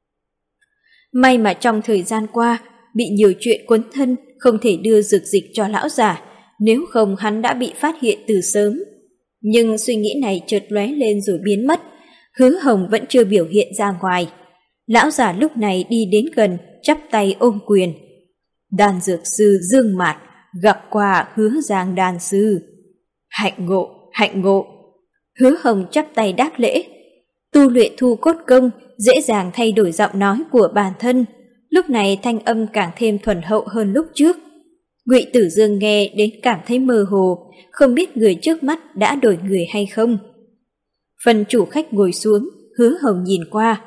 May mà trong thời gian qua, bị nhiều chuyện quấn thân, không thể đưa dược dịch cho lão già, nếu không hắn đã bị phát hiện từ sớm. Nhưng suy nghĩ này chợt lóe lên rồi biến mất, Hứa Hồng vẫn chưa biểu hiện ra ngoài. Lão già lúc này đi đến gần, chắp tay ôm quyền. Đan dược sư Dương Mạt, gặp qua Hứa Giang đan sư. Hạnh ngộ, hạnh ngộ. Hứa Hồng chắp tay đáp lễ. Tu luyện thu cốt công dễ dàng thay đổi giọng nói của bản thân, lúc này thanh âm càng thêm thuần hậu hơn lúc trước. Ngụy Tử Dương nghe đến cảm thấy mơ hồ, không biết người trước mắt đã đổi người hay không. Phần chủ khách ngồi xuống, Hứa Hồng nhìn qua.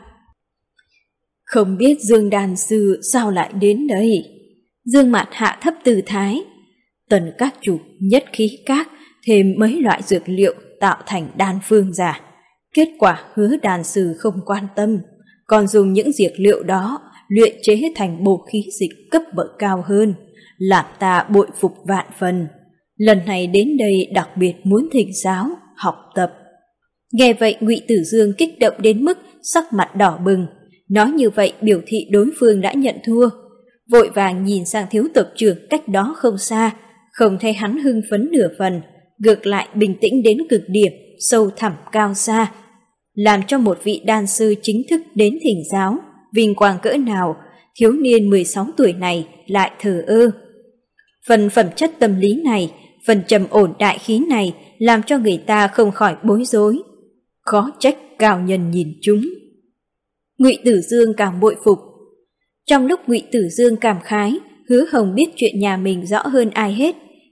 Không biết Dương đàn sư sao lại đến đây? Dương Mạt hạ thấp tư thái. Tần các chủ nhất khí các thêm mấy loại dược liệu tạo thành đan phương giả. Kết quả Hứa đàn sư không quan tâm, còn dùng những dược liệu đó luyện chế thành bổ khí dịch cấp bậc cao hơn, làm ta bội phục vạn phần. Lần này đến đây đặc biệt muốn thỉnh giáo, học tập. Nghe vậy Ngụy Tử Dương kích động đến mức sắc mặt đỏ bừng, nói như vậy biểu thị đối phương đã nhận thua. Vội vàng nhìn sang thiếu tộc trưởng cách đó không xa, không thấy hắn hưng phấn nửa phần, ngược lại bình tĩnh đến cực điểm, sâu thẳm cao xa. Làm cho một vị đan sư chính thức đến thỉnh giáo, vinh quang cỡ nào, thiếu niên mười sáu tuổi này lại thờ ơ. Phần phẩm chất tâm lý này, phần trầm ổn đại khí này làm cho người ta không khỏi bối rối. Khó trách cao nhân nhìn chúng. Ngụy Tử Dương càng bội phục. Trong lúc Ngụy Tử Dương cảm khái, Hứa Hồng biết chuyện nhà mình rõ hơn ai hết,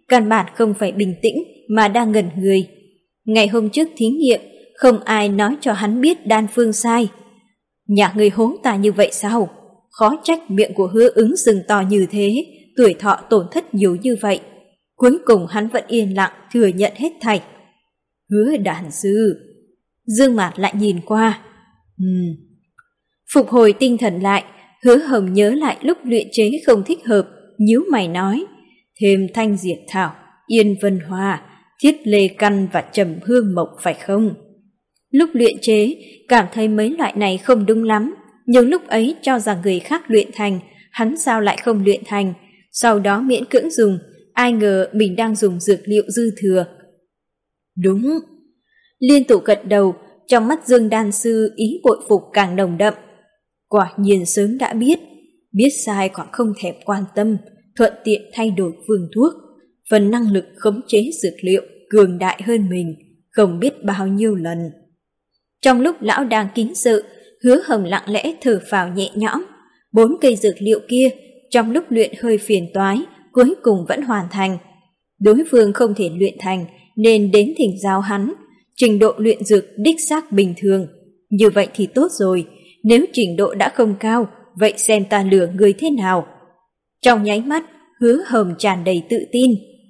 căn bản không phải bình tĩnh mà đang ngẩn người. Ngày hôm trước thí nghiệm, không ai nói cho hắn biết đan phương sai. Nhà người hố ta như vậy sao? Khó trách miệng của Hứa Ứng sừng to như thế, tuổi thọ tổn thất nhiều như vậy. Cuối cùng hắn vẫn yên lặng thừa nhận hết thảy. Hứa đàn sư. Dương Mạt lại nhìn qua. Ừm. Phục hồi tinh thần lại, Hứa Hồng nhớ lại lúc luyện chế không thích hợp, nhíu mày nói, thêm thanh diệt thảo, yên vân hoa, thiết lê căn và trầm hương mộc phải không? Lúc luyện chế, cảm thấy mấy loại này không đúng lắm, nhưng lúc ấy cho rằng người khác luyện thành, hắn sao lại không luyện thành, sau đó miễn cưỡng dùng, ai ngờ mình đang dùng dược liệu dư thừa. Đúng. Liên tục gật đầu, trong mắt Dương đan sư ý bội phục càng nồng đậm. Quả nhiên sớm đã biết, biết sai còn không thèm quan tâm, thuận tiện thay đổi phương thuốc, phần năng lực khống chế dược liệu cường đại hơn mình, không biết bao nhiêu lần. Trong lúc lão đang kính sự, Hứa Hồng lặng lẽ thở phào nhẹ nhõm, bốn cây dược liệu kia trong lúc luyện hơi phiền toái, cuối cùng vẫn hoàn thành. Đối phương không thể luyện thành nên đến thỉnh giáo hắn, trình độ luyện dược đích xác bình thường. Như vậy thì tốt rồi, nếu trình độ đã không cao, vậy xem ta lừa người thế nào. Trong nháy mắt, Hứa Hồng tràn đầy tự tin.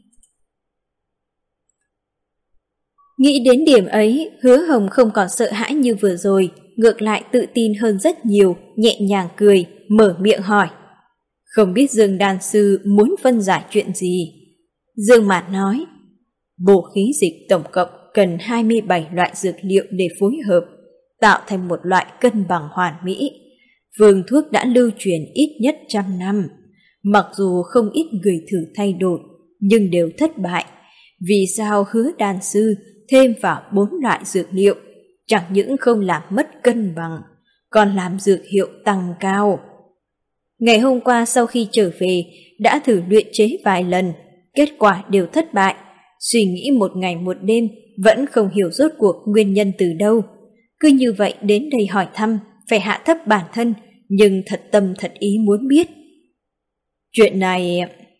Nghĩ đến điểm ấy, Hứa Hồng không còn sợ hãi như vừa rồi, ngược lại tự tin hơn rất nhiều, nhẹ nhàng cười, mở miệng hỏi. Không biết Dương đan sư muốn phân giải chuyện gì? Dương Mạt nói, bổ khí dịch tổng cộng cần hai mươi bảy loại dược liệu để phối hợp, tạo thành một loại cân bằng hoàn mỹ. Phương thuốc đã lưu truyền ít nhất trăm năm, mặc dù không ít người thử thay đổi, nhưng đều thất bại. Vì sao Hứa đan sư thêm vào bốn loại dược liệu, chẳng những không làm mất cân bằng, còn làm dược hiệu tăng cao. Ngày hôm qua sau khi trở về, đã thử luyện chế vài lần, kết quả đều thất bại. Suy nghĩ một ngày một đêm, vẫn không hiểu rốt cuộc nguyên nhân từ đâu. Cứ như vậy đến đây hỏi thăm, phải hạ thấp bản thân, nhưng thật tâm thật ý muốn biết. Chuyện này...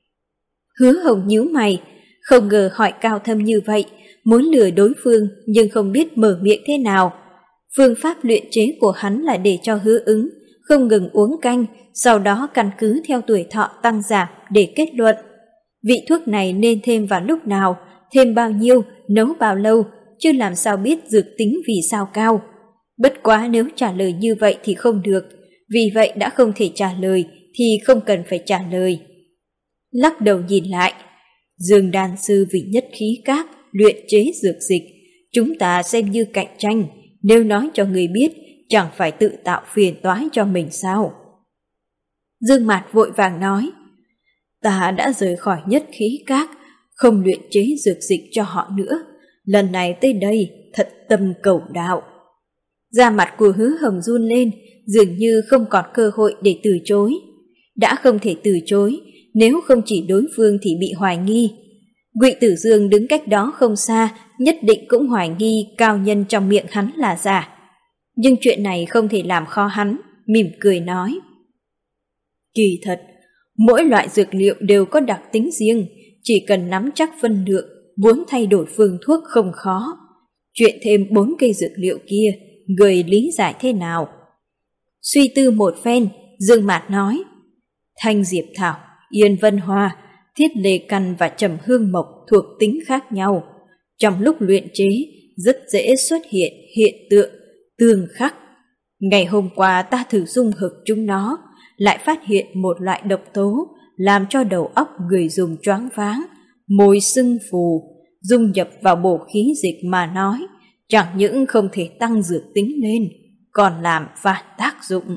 Hứa Hồng nhíu mày, không ngờ hỏi cao thâm như vậy, muốn lừa đối phương nhưng không biết mở miệng thế nào. Phương pháp luyện chế của hắn là để cho Hứa Ứng không ngừng uống canh, sau đó căn cứ theo tuổi thọ tăng giảm để kết luận. Vị thuốc này nên thêm vào lúc nào, thêm bao nhiêu, nấu bao lâu, chứ làm sao biết dược tính vì sao cao. Bất quá nếu trả lời như vậy thì không được, vì vậy đã không thể trả lời thì không cần phải trả lời. Lắc đầu nhìn lại, Dương đan sư vì nhất khí các luyện chế dược dịch, chúng ta xem như cạnh tranh, nếu nói cho người biết chẳng phải tự tạo phiền toái cho mình sao? Dương Mạt vội vàng nói, ta đã rời khỏi nhất khí các, không luyện chế dược dịch cho họ nữa, lần này tới đây thật tâm cầu đạo. Da mặt của Hứa Hồng run lên, dường như không còn cơ hội để từ chối. Đã không thể từ chối, nếu không chỉ đối phương thì bị hoài nghi. Ngụy Tử Dương đứng cách đó không xa, nhất định cũng hoài nghi cao nhân trong miệng hắn là giả. Nhưng chuyện này không thể làm khó hắn, mỉm cười nói. Kỳ thật, mỗi loại dược liệu đều có đặc tính riêng, chỉ cần nắm chắc phân lượng, muốn thay đổi phương thuốc không khó. Chuyện thêm bốn cây dược liệu kia, người lý giải thế nào? Suy tư một phen, Dương Mạt nói, thanh diệp thảo, yên vân hoa, thiết lê căn và trầm hương mộc thuộc tính khác nhau. Trong lúc luyện chế, rất dễ xuất hiện hiện tượng tương khắc. Ngày hôm qua ta thử dung hợp chúng nó, lại phát hiện một loại độc tố làm cho đầu óc người dùng choáng váng, môi sưng phù, dung nhập vào bổ khí dịch mà nói, chẳng những không thể tăng dược tính lên, còn làm phản tác dụng.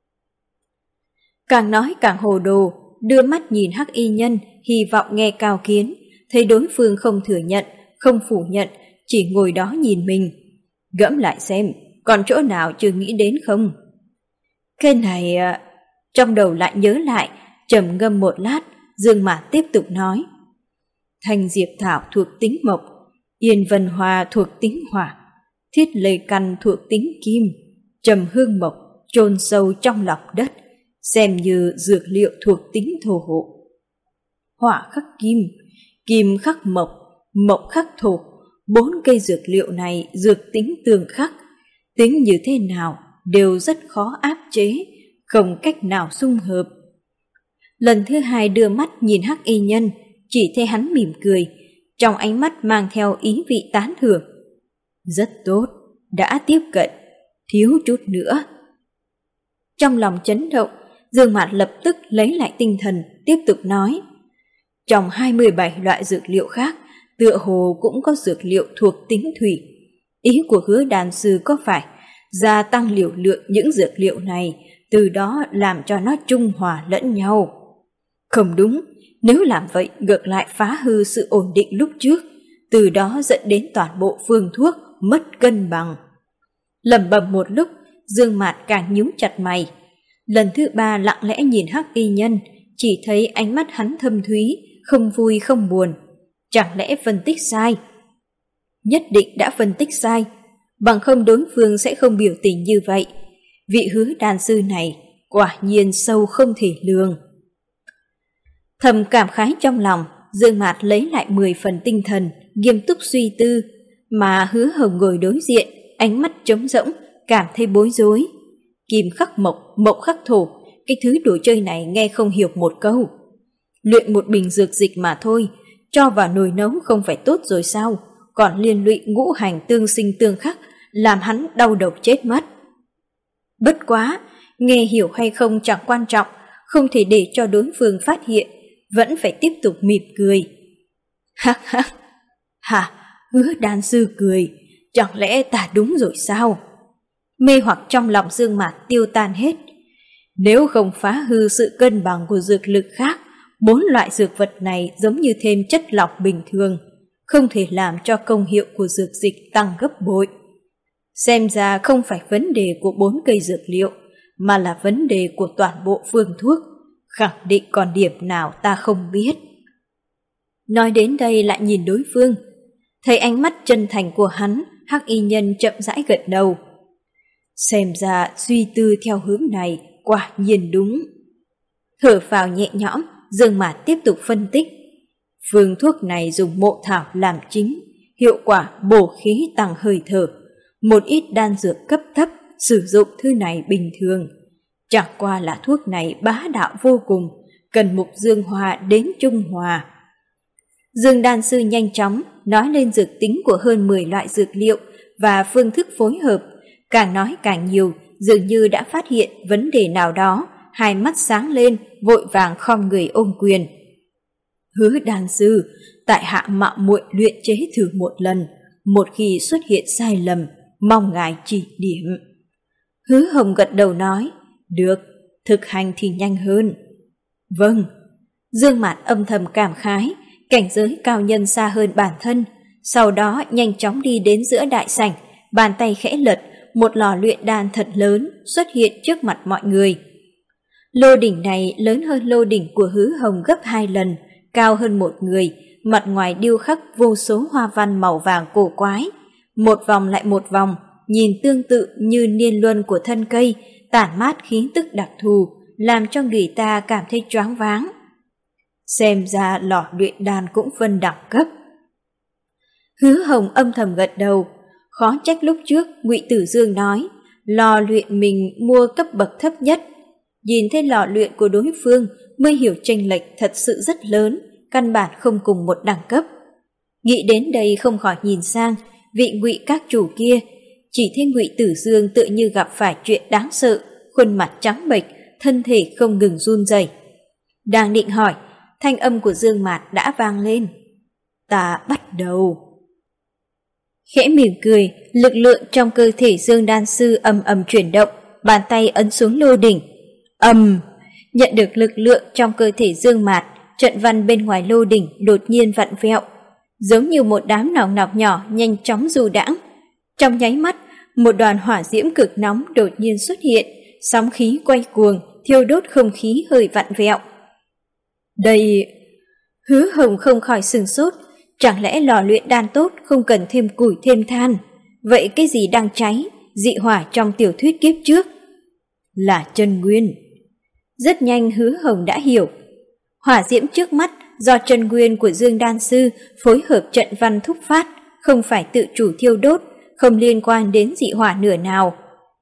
Càng nói càng hồ đồ, đưa mắt nhìn Hắc Y Nhân, hy vọng nghe cao kiến, thấy đối phương không thừa nhận, không phủ nhận, chỉ ngồi đó nhìn mình. Gẫm lại xem, còn chỗ nào chưa nghĩ đến không? Cái này... Trong đầu lại nhớ lại, trầm ngâm một lát, Dương Mạt tiếp tục nói. Thanh diệp thảo thuộc tính mộc, yên vân hoa thuộc tính hỏa, thiết lê căn thuộc tính kim, trầm hương mộc chôn sâu trong lòng đất, xem như dược liệu thuộc tính thổ hộ. Hỏa khắc kim, kim khắc mộc, mộc khắc thổ. Bốn cây dược liệu này dược tính tương khắc, tính như thế nào đều rất khó áp chế, không cách nào xung hợp. Lần thứ hai đưa mắt nhìn Hắc Y Nhân, chỉ thấy hắn mỉm cười, trong ánh mắt mang theo ý vị tán thưởng. Rất tốt, đã tiếp cận, thiếu chút nữa. Trong lòng chấn động, Dương Mạt lập tức lấy lại tinh thần, tiếp tục nói. Trong hai mươi bảy loại dược liệu khác, tựa hồ cũng có dược liệu thuộc tính thủy. Ý của Hứa đan sư có phải gia tăng liều lượng những dược liệu này, từ đó làm cho nó trung hòa lẫn nhau? Không đúng, nếu làm vậy ngược lại phá hư sự ổn định lúc trước, từ đó dẫn đến toàn bộ phương thuốc mất cân bằng. Lẩm bẩm một lúc, Dương Mạt càng nhíu chặt mày. Lần thứ ba lặng lẽ nhìn Hắc Y Nhân, chỉ thấy ánh mắt hắn thâm thúy, không vui không buồn. Chẳng lẽ phân tích sai? Nhất định đã phân tích sai, bằng không đối phương sẽ không biểu tình như vậy. Vị Hứa đan sư này quả nhiên sâu không thể lường. Thầm cảm khái trong lòng, Dương Mạt lấy lại mười phần tinh thần, nghiêm túc suy tư, mà Hứa Hồng ngồi đối diện, ánh mắt trống rỗng, cảm thấy bối rối. Kim khắc mộc, mộc khắc thổ, cái thứ đồ chơi này nghe không hiểu một câu. Luyện một bình dược dịch mà thôi, cho vào nồi nấu không phải tốt rồi sao, còn liên lụy ngũ hành tương sinh tương khắc, làm hắn đau đầu chết mất. Bất quá, nghe hiểu hay không chẳng quan trọng, không thể để cho đối phương phát hiện, vẫn phải tiếp tục mỉm cười. Hắc hắc, hả, Hứa đan sư cười, chẳng lẽ ta đúng rồi sao? Mê hoặc trong lòng Dương Mạt tiêu tan hết. Nếu không phá hư sự cân bằng của dược lực khác, bốn loại dược vật này giống như thêm chất lọc bình thường, không thể làm cho công hiệu của dược dịch tăng gấp bội. Xem ra không phải vấn đề của bốn cây dược liệu, mà là vấn đề của toàn bộ phương thuốc, khẳng định còn điểm nào ta không biết. Nói đến đây lại nhìn đối phương, thấy ánh mắt chân thành của hắn, Hắc Y Nhân chậm rãi gật đầu. Xem ra suy tư theo hướng này quả nhiên đúng. Thở phào nhẹ nhõm, Dương Mạt tiếp tục phân tích. Phương thuốc này dùng mộ thảo làm chính, hiệu quả bổ khí tăng hơi thở. Một ít đan dược cấp thấp sử dụng thứ này bình thường. Chẳng qua là thuốc này bá đạo vô cùng, cần mục dương hòa đến trung hòa. Dương đan sư nhanh chóng nói lên dược tính của hơn mười loại dược liệu và phương thức phối hợp. Càng nói càng nhiều, dường như đã phát hiện vấn đề nào đó, hai mắt sáng lên, vội vàng khom người ôm quyền. Hứa đan sư, tại hạ mạo muội luyện chế thử một lần, một khi xuất hiện sai lầm, mong ngài chỉ điểm. Hứa Hồng gật đầu nói, được, thực hành thì nhanh hơn. Vâng. Dương Mạt âm thầm cảm khái, cảnh giới cao nhân xa hơn bản thân, sau đó nhanh chóng đi đến giữa đại sảnh, bàn tay khẽ lật, một lò luyện đan thật lớn xuất hiện trước mặt mọi người. Lô đỉnh này lớn hơn lô đỉnh của Hứa Hồng gấp hai lần, cao hơn một người, mặt ngoài điêu khắc vô số hoa văn màu vàng cổ quái, một vòng lại một vòng, nhìn tương tự như niên luân của thân cây, tản mát khí tức đặc thù, làm cho người ta cảm thấy choáng váng. Xem ra lò luyện đan cũng phân đẳng cấp. Hứa Hồng âm thầm gật đầu, khó trách lúc trước Ngụy Tử Dương nói lò luyện mình mua cấp bậc thấp nhất. Nhìn thấy lò luyện của đối phương mới hiểu chênh lệch thật sự rất lớn, căn bản không cùng một đẳng cấp. Nghĩ đến đây không khỏi nhìn sang vị Ngụy các chủ kia, chỉ thấy Ngụy Tử Dương tự như gặp phải chuyện đáng sợ, khuôn mặt trắng bệch, thân thể không ngừng run rẩy. Đang định hỏi, thanh âm của Dương Mạt đã vang lên. Ta bắt đầu. Khẽ mỉm cười, lực lượng trong cơ thể Dương đan sư ầm ầm chuyển động, bàn tay ấn xuống lô đỉnh. Ầm, nhận được lực lượng trong cơ thể Dương Mạt, trận văn bên ngoài lô đỉnh đột nhiên vặn vẹo, giống như một đám nòng nọc nhỏ nhanh chóng du đãng. Trong nháy mắt, một đoàn hỏa diễm cực nóng đột nhiên xuất hiện, sóng khí quay cuồng, thiêu đốt không khí hơi vặn vẹo. Đây... Hứa Hồng không khỏi sửng sốt, chẳng lẽ lò luyện đan tốt không cần thêm củi thêm than? Vậy cái gì đang cháy, dị hỏa trong tiểu thuyết kiếp trước? Là chân nguyên. Rất nhanh Hứa Hồng đã hiểu. Hỏa diễm trước mắt do chân nguyên của Dương Đan Sư phối hợp trận văn thúc phát, không phải tự chủ thiêu đốt, không liên quan đến dị hỏa nửa nào.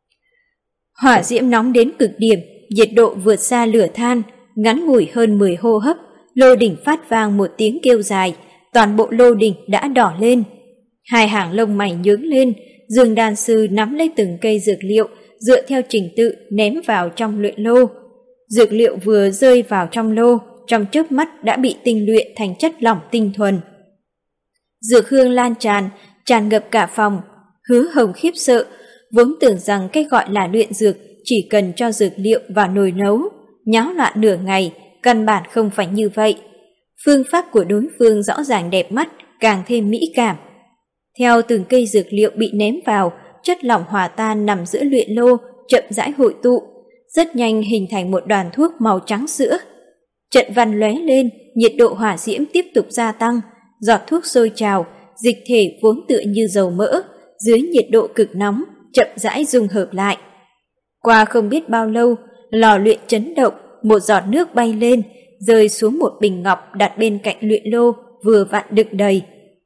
Hỏa diễm nóng đến cực điểm, nhiệt độ vượt xa lửa than, ngắn ngủi hơn mười hô hấp, lô đỉnh phát vang một tiếng kêu dài, toàn bộ lô đỉnh đã đỏ lên. Hai hàng lông mày nhướng lên, Dương Đan Sư nắm lấy từng cây dược liệu, dựa theo trình tự ném vào trong luyện lô. Dược liệu vừa rơi vào trong lô, trong chớp mắt đã bị tinh luyện thành chất lỏng tinh thuần. Dược hương lan tràn, tràn ngập cả phòng. Hứa Hồng khiếp sợ, vốn tưởng rằng cái gọi là luyện dược chỉ cần cho dược liệu vào nồi nấu, nháo loạn nửa ngày, căn bản không phải như vậy. Phương pháp của đối phương rõ ràng đẹp mắt, càng thêm mỹ cảm. Theo từng cây dược liệu bị ném vào, chất lỏng hòa tan nằm giữa luyện lô, chậm rãi hội tụ, rất nhanh hình thành một đoàn thuốc màu trắng sữa. Trận văn lóe lên, nhiệt độ hỏa diễm tiếp tục gia tăng, giọt thuốc sôi trào, dịch thể vốn tựa như dầu mỡ, dưới nhiệt độ cực nóng, chậm rãi dung hợp lại. Qua không biết bao lâu, lò luyện chấn động, một giọt nước bay lên, rơi xuống một bình ngọc đặt bên cạnh luyện lô, vừa vặn đựng đầy.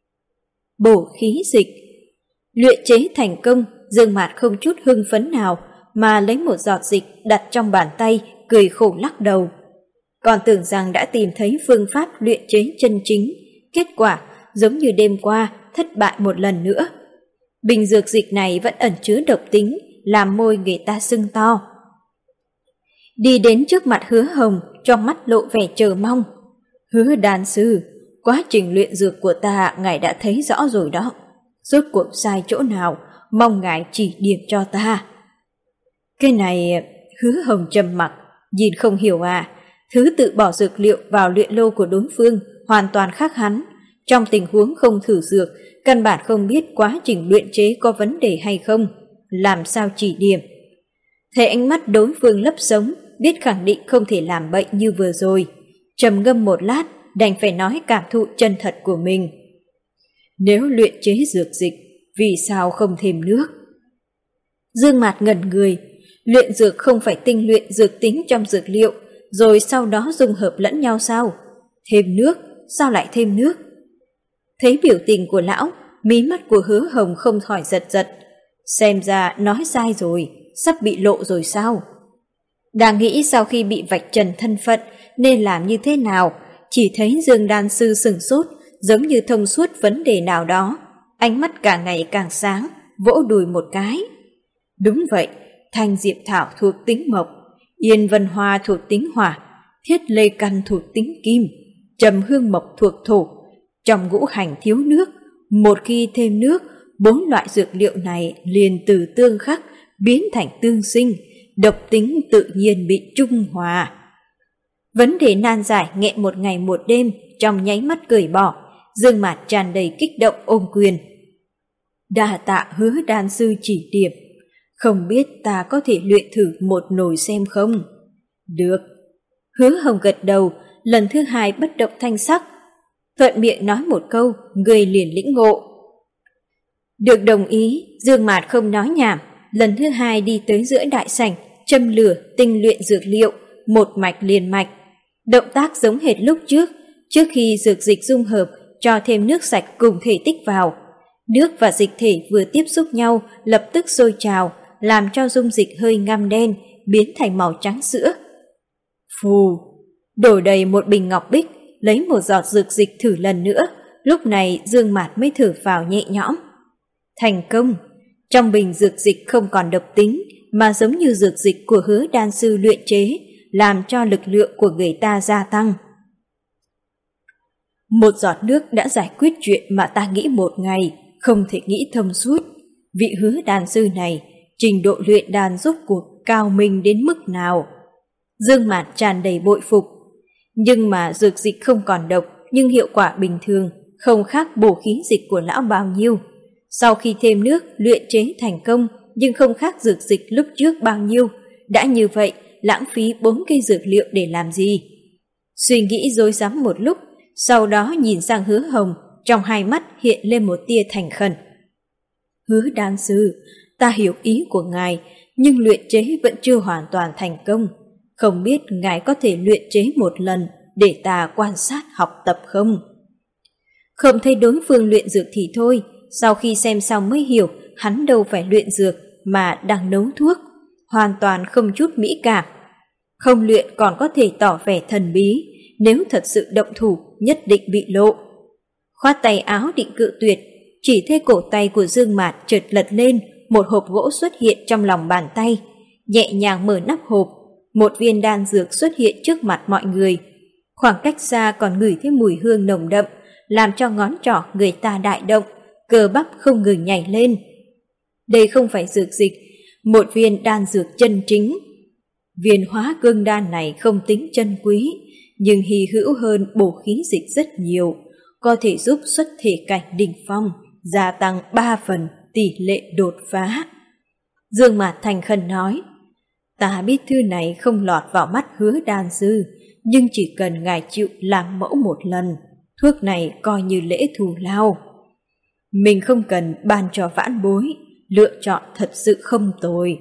Bổ khí dịch. Luyện chế thành công, Dương Mạt không chút hưng phấn nào, mà lấy một giọt dịch đặt trong bàn tay, cười khổ lắc đầu. Còn tưởng rằng đã tìm thấy phương pháp luyện chế chân chính, kết quả giống như đêm qua, thất bại một lần nữa. Bình dược dịch này vẫn ẩn chứa độc tính, làm môi người ta sưng to. Đi đến trước mặt Hứa Hồng, trong mắt lộ vẻ chờ mong. Hứa đan sư, quá trình luyện dược của ta ngài đã thấy rõ rồi đó. Rốt cuộc sai chỗ nào, mong ngài chỉ điểm cho ta. Cái này, Hứa Hồng trầm mặc, nhìn không hiểu à. Thứ tự bỏ dược liệu vào luyện lô của đối phương hoàn toàn khác hắn. Trong tình huống không thử dược, căn bản không biết quá trình luyện chế có vấn đề hay không, làm sao chỉ điểm. Thấy ánh mắt đối phương lấp sống, biết khẳng định không thể làm bậy như vừa rồi. Trầm ngâm một lát, đành phải nói cảm thụ chân thật của mình. Nếu luyện chế dược dịch, vì sao không thêm nước? Dương Mạt ngẩn người, luyện dược không phải tinh luyện dược tính trong dược liệu, rồi sau đó dung hợp lẫn nhau sao? Thêm nước, sao lại thêm nước? Thấy biểu tình của lão, mí mắt của Hứa Hồng không khỏi giật giật. Xem ra nói sai rồi, sắp bị lộ rồi sao? Đang nghĩ sau khi bị vạch trần thân phận nên làm như thế nào, chỉ thấy Dương Đan Sư sừng sốt, giống như thông suốt vấn đề nào đó. Ánh mắt càng ngày càng sáng, vỗ đùi một cái. Đúng vậy, Thanh Diệp Thảo thuộc tính mộc, Yên Vân Hoa thuộc tính hỏa, Thiết Lê Căn thuộc tính kim, Trầm Hương Mộc thuộc thổ. Trong ngũ hành thiếu nước, một khi thêm nước, bốn loại dược liệu này liền từ tương khắc biến thành tương sinh, độc tính tự nhiên bị trung hòa. Vấn đề nan giải nghẹn một ngày một đêm, trong nháy mắt cởi bỏ. Dương Mạt tràn đầy kích động ôm quyền. Đa tạ Hứa đan sư chỉ điểm, không biết ta có thể luyện thử một nồi xem không? Được. Hứa Hồng gật đầu, lần thứ hai bất động thanh sắc. Thuận miệng nói một câu, người liền lĩnh ngộ. Được đồng ý, Dương Mạt không nói nhảm, lần thứ hai đi tới giữa đại sảnh, châm lửa tinh luyện dược liệu, một mạch liền mạch. Động tác giống hệt lúc trước, trước khi dược dịch dung hợp, cho thêm nước sạch cùng thể tích vào. Nước và dịch thể vừa tiếp xúc nhau, lập tức sôi trào, làm cho dung dịch hơi ngăm đen, biến thành màu trắng sữa. Phù, đổ đầy một bình ngọc bích, lấy một giọt dược dịch thử lần nữa, lúc này Dương Mạt mới thở vào nhẹ nhõm. Thành công, trong bình dược dịch không còn độc tính, mà giống như dược dịch của Hứa đan sư luyện chế, làm cho lực lượng của người ta gia tăng. Một giọt nước đã giải quyết chuyện mà ta nghĩ một ngày, không thể nghĩ thông suốt. Vị Hứa đan sư này, trình độ luyện đan rốt cuộc cao minh đến mức nào? Dương Mạt tràn đầy bội phục. Nhưng mà dược dịch không còn độc, nhưng hiệu quả bình thường, không khác bổ khí dịch của lão bao nhiêu. Sau khi thêm nước, luyện chế thành công, nhưng không khác dược dịch lúc trước bao nhiêu. Đã như vậy, lãng phí bốn cây dược liệu để làm gì? Suy nghĩ rối rắm một lúc, sau đó nhìn sang Hứa Hồng, trong hai mắt hiện lên một tia thành khẩn. Hứa đan sư, ta hiểu ý của ngài, nhưng luyện chế vẫn chưa hoàn toàn thành công. Không biết ngài có thể luyện chế một lần, để ta quan sát học tập không? Không thấy đối phương luyện dược thì thôi, sau khi xem xong mới hiểu hắn đâu phải luyện dược mà đang nấu thuốc, hoàn toàn không chút mỹ cảm. Không luyện còn có thể tỏ vẻ thần bí, nếu thật sự động thủ nhất định bị lộ. Khoát tay áo định cự tuyệt, chỉ thấy cổ tay của Dương Mạt chợt lật lên, một hộp gỗ xuất hiện trong lòng bàn tay, nhẹ nhàng mở nắp hộp, một viên đan dược xuất hiện trước mặt mọi người. Khoảng cách xa còn ngửi thấy mùi hương nồng đậm, làm cho ngón trỏ người ta đại động, cơ bắp không ngừng nhảy lên. Đây không phải dược dịch, một viên đan dược chân chính. Viên hóa cương đan này không tính chân quý, nhưng hy hữu hơn bổ khí dịch rất nhiều, có thể giúp xuất thể cảnh đỉnh phong, gia tăng ba phần tỷ lệ đột phá. Dương Mạt thành khẩn nói, ta biết thư này không lọt vào mắt Hứa đan sư, nhưng chỉ cần ngài chịu làm mẫu một lần, thuốc này coi như lễ thù lao. Mình không cần ban cho vãn bối, lựa chọn thật sự không tồi.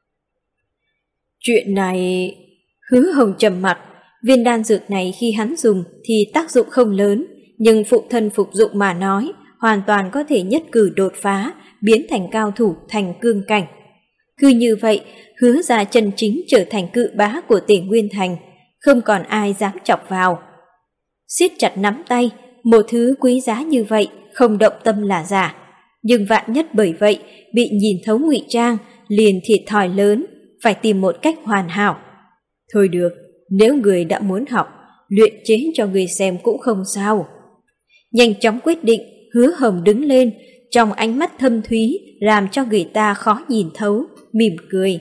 Chuyện này... Hứa Hồng trầm mặc, viên đan dược này khi hắn dùng thì tác dụng không lớn, nhưng phụ thân phục dụng mà nói, hoàn toàn có thể nhất cử đột phá, biến thành cao thủ thành cương cảnh. Cứ như vậy, Hứa gia chân chính trở thành cự bá của Tề Nguyên Thành, không còn ai dám chọc vào. Siết chặt nắm tay, một thứ quý giá như vậy không động tâm là giả, nhưng vạn nhất bởi vậy bị nhìn thấu ngụy trang, liền thiệt thòi lớn, phải tìm một cách hoàn hảo. Thôi được, nếu người đã muốn học, luyện chế cho người xem cũng không sao. Nhanh chóng quyết định, Hứa Hồng đứng lên, trong ánh mắt thâm thúy làm cho người ta khó nhìn thấu, mỉm cười.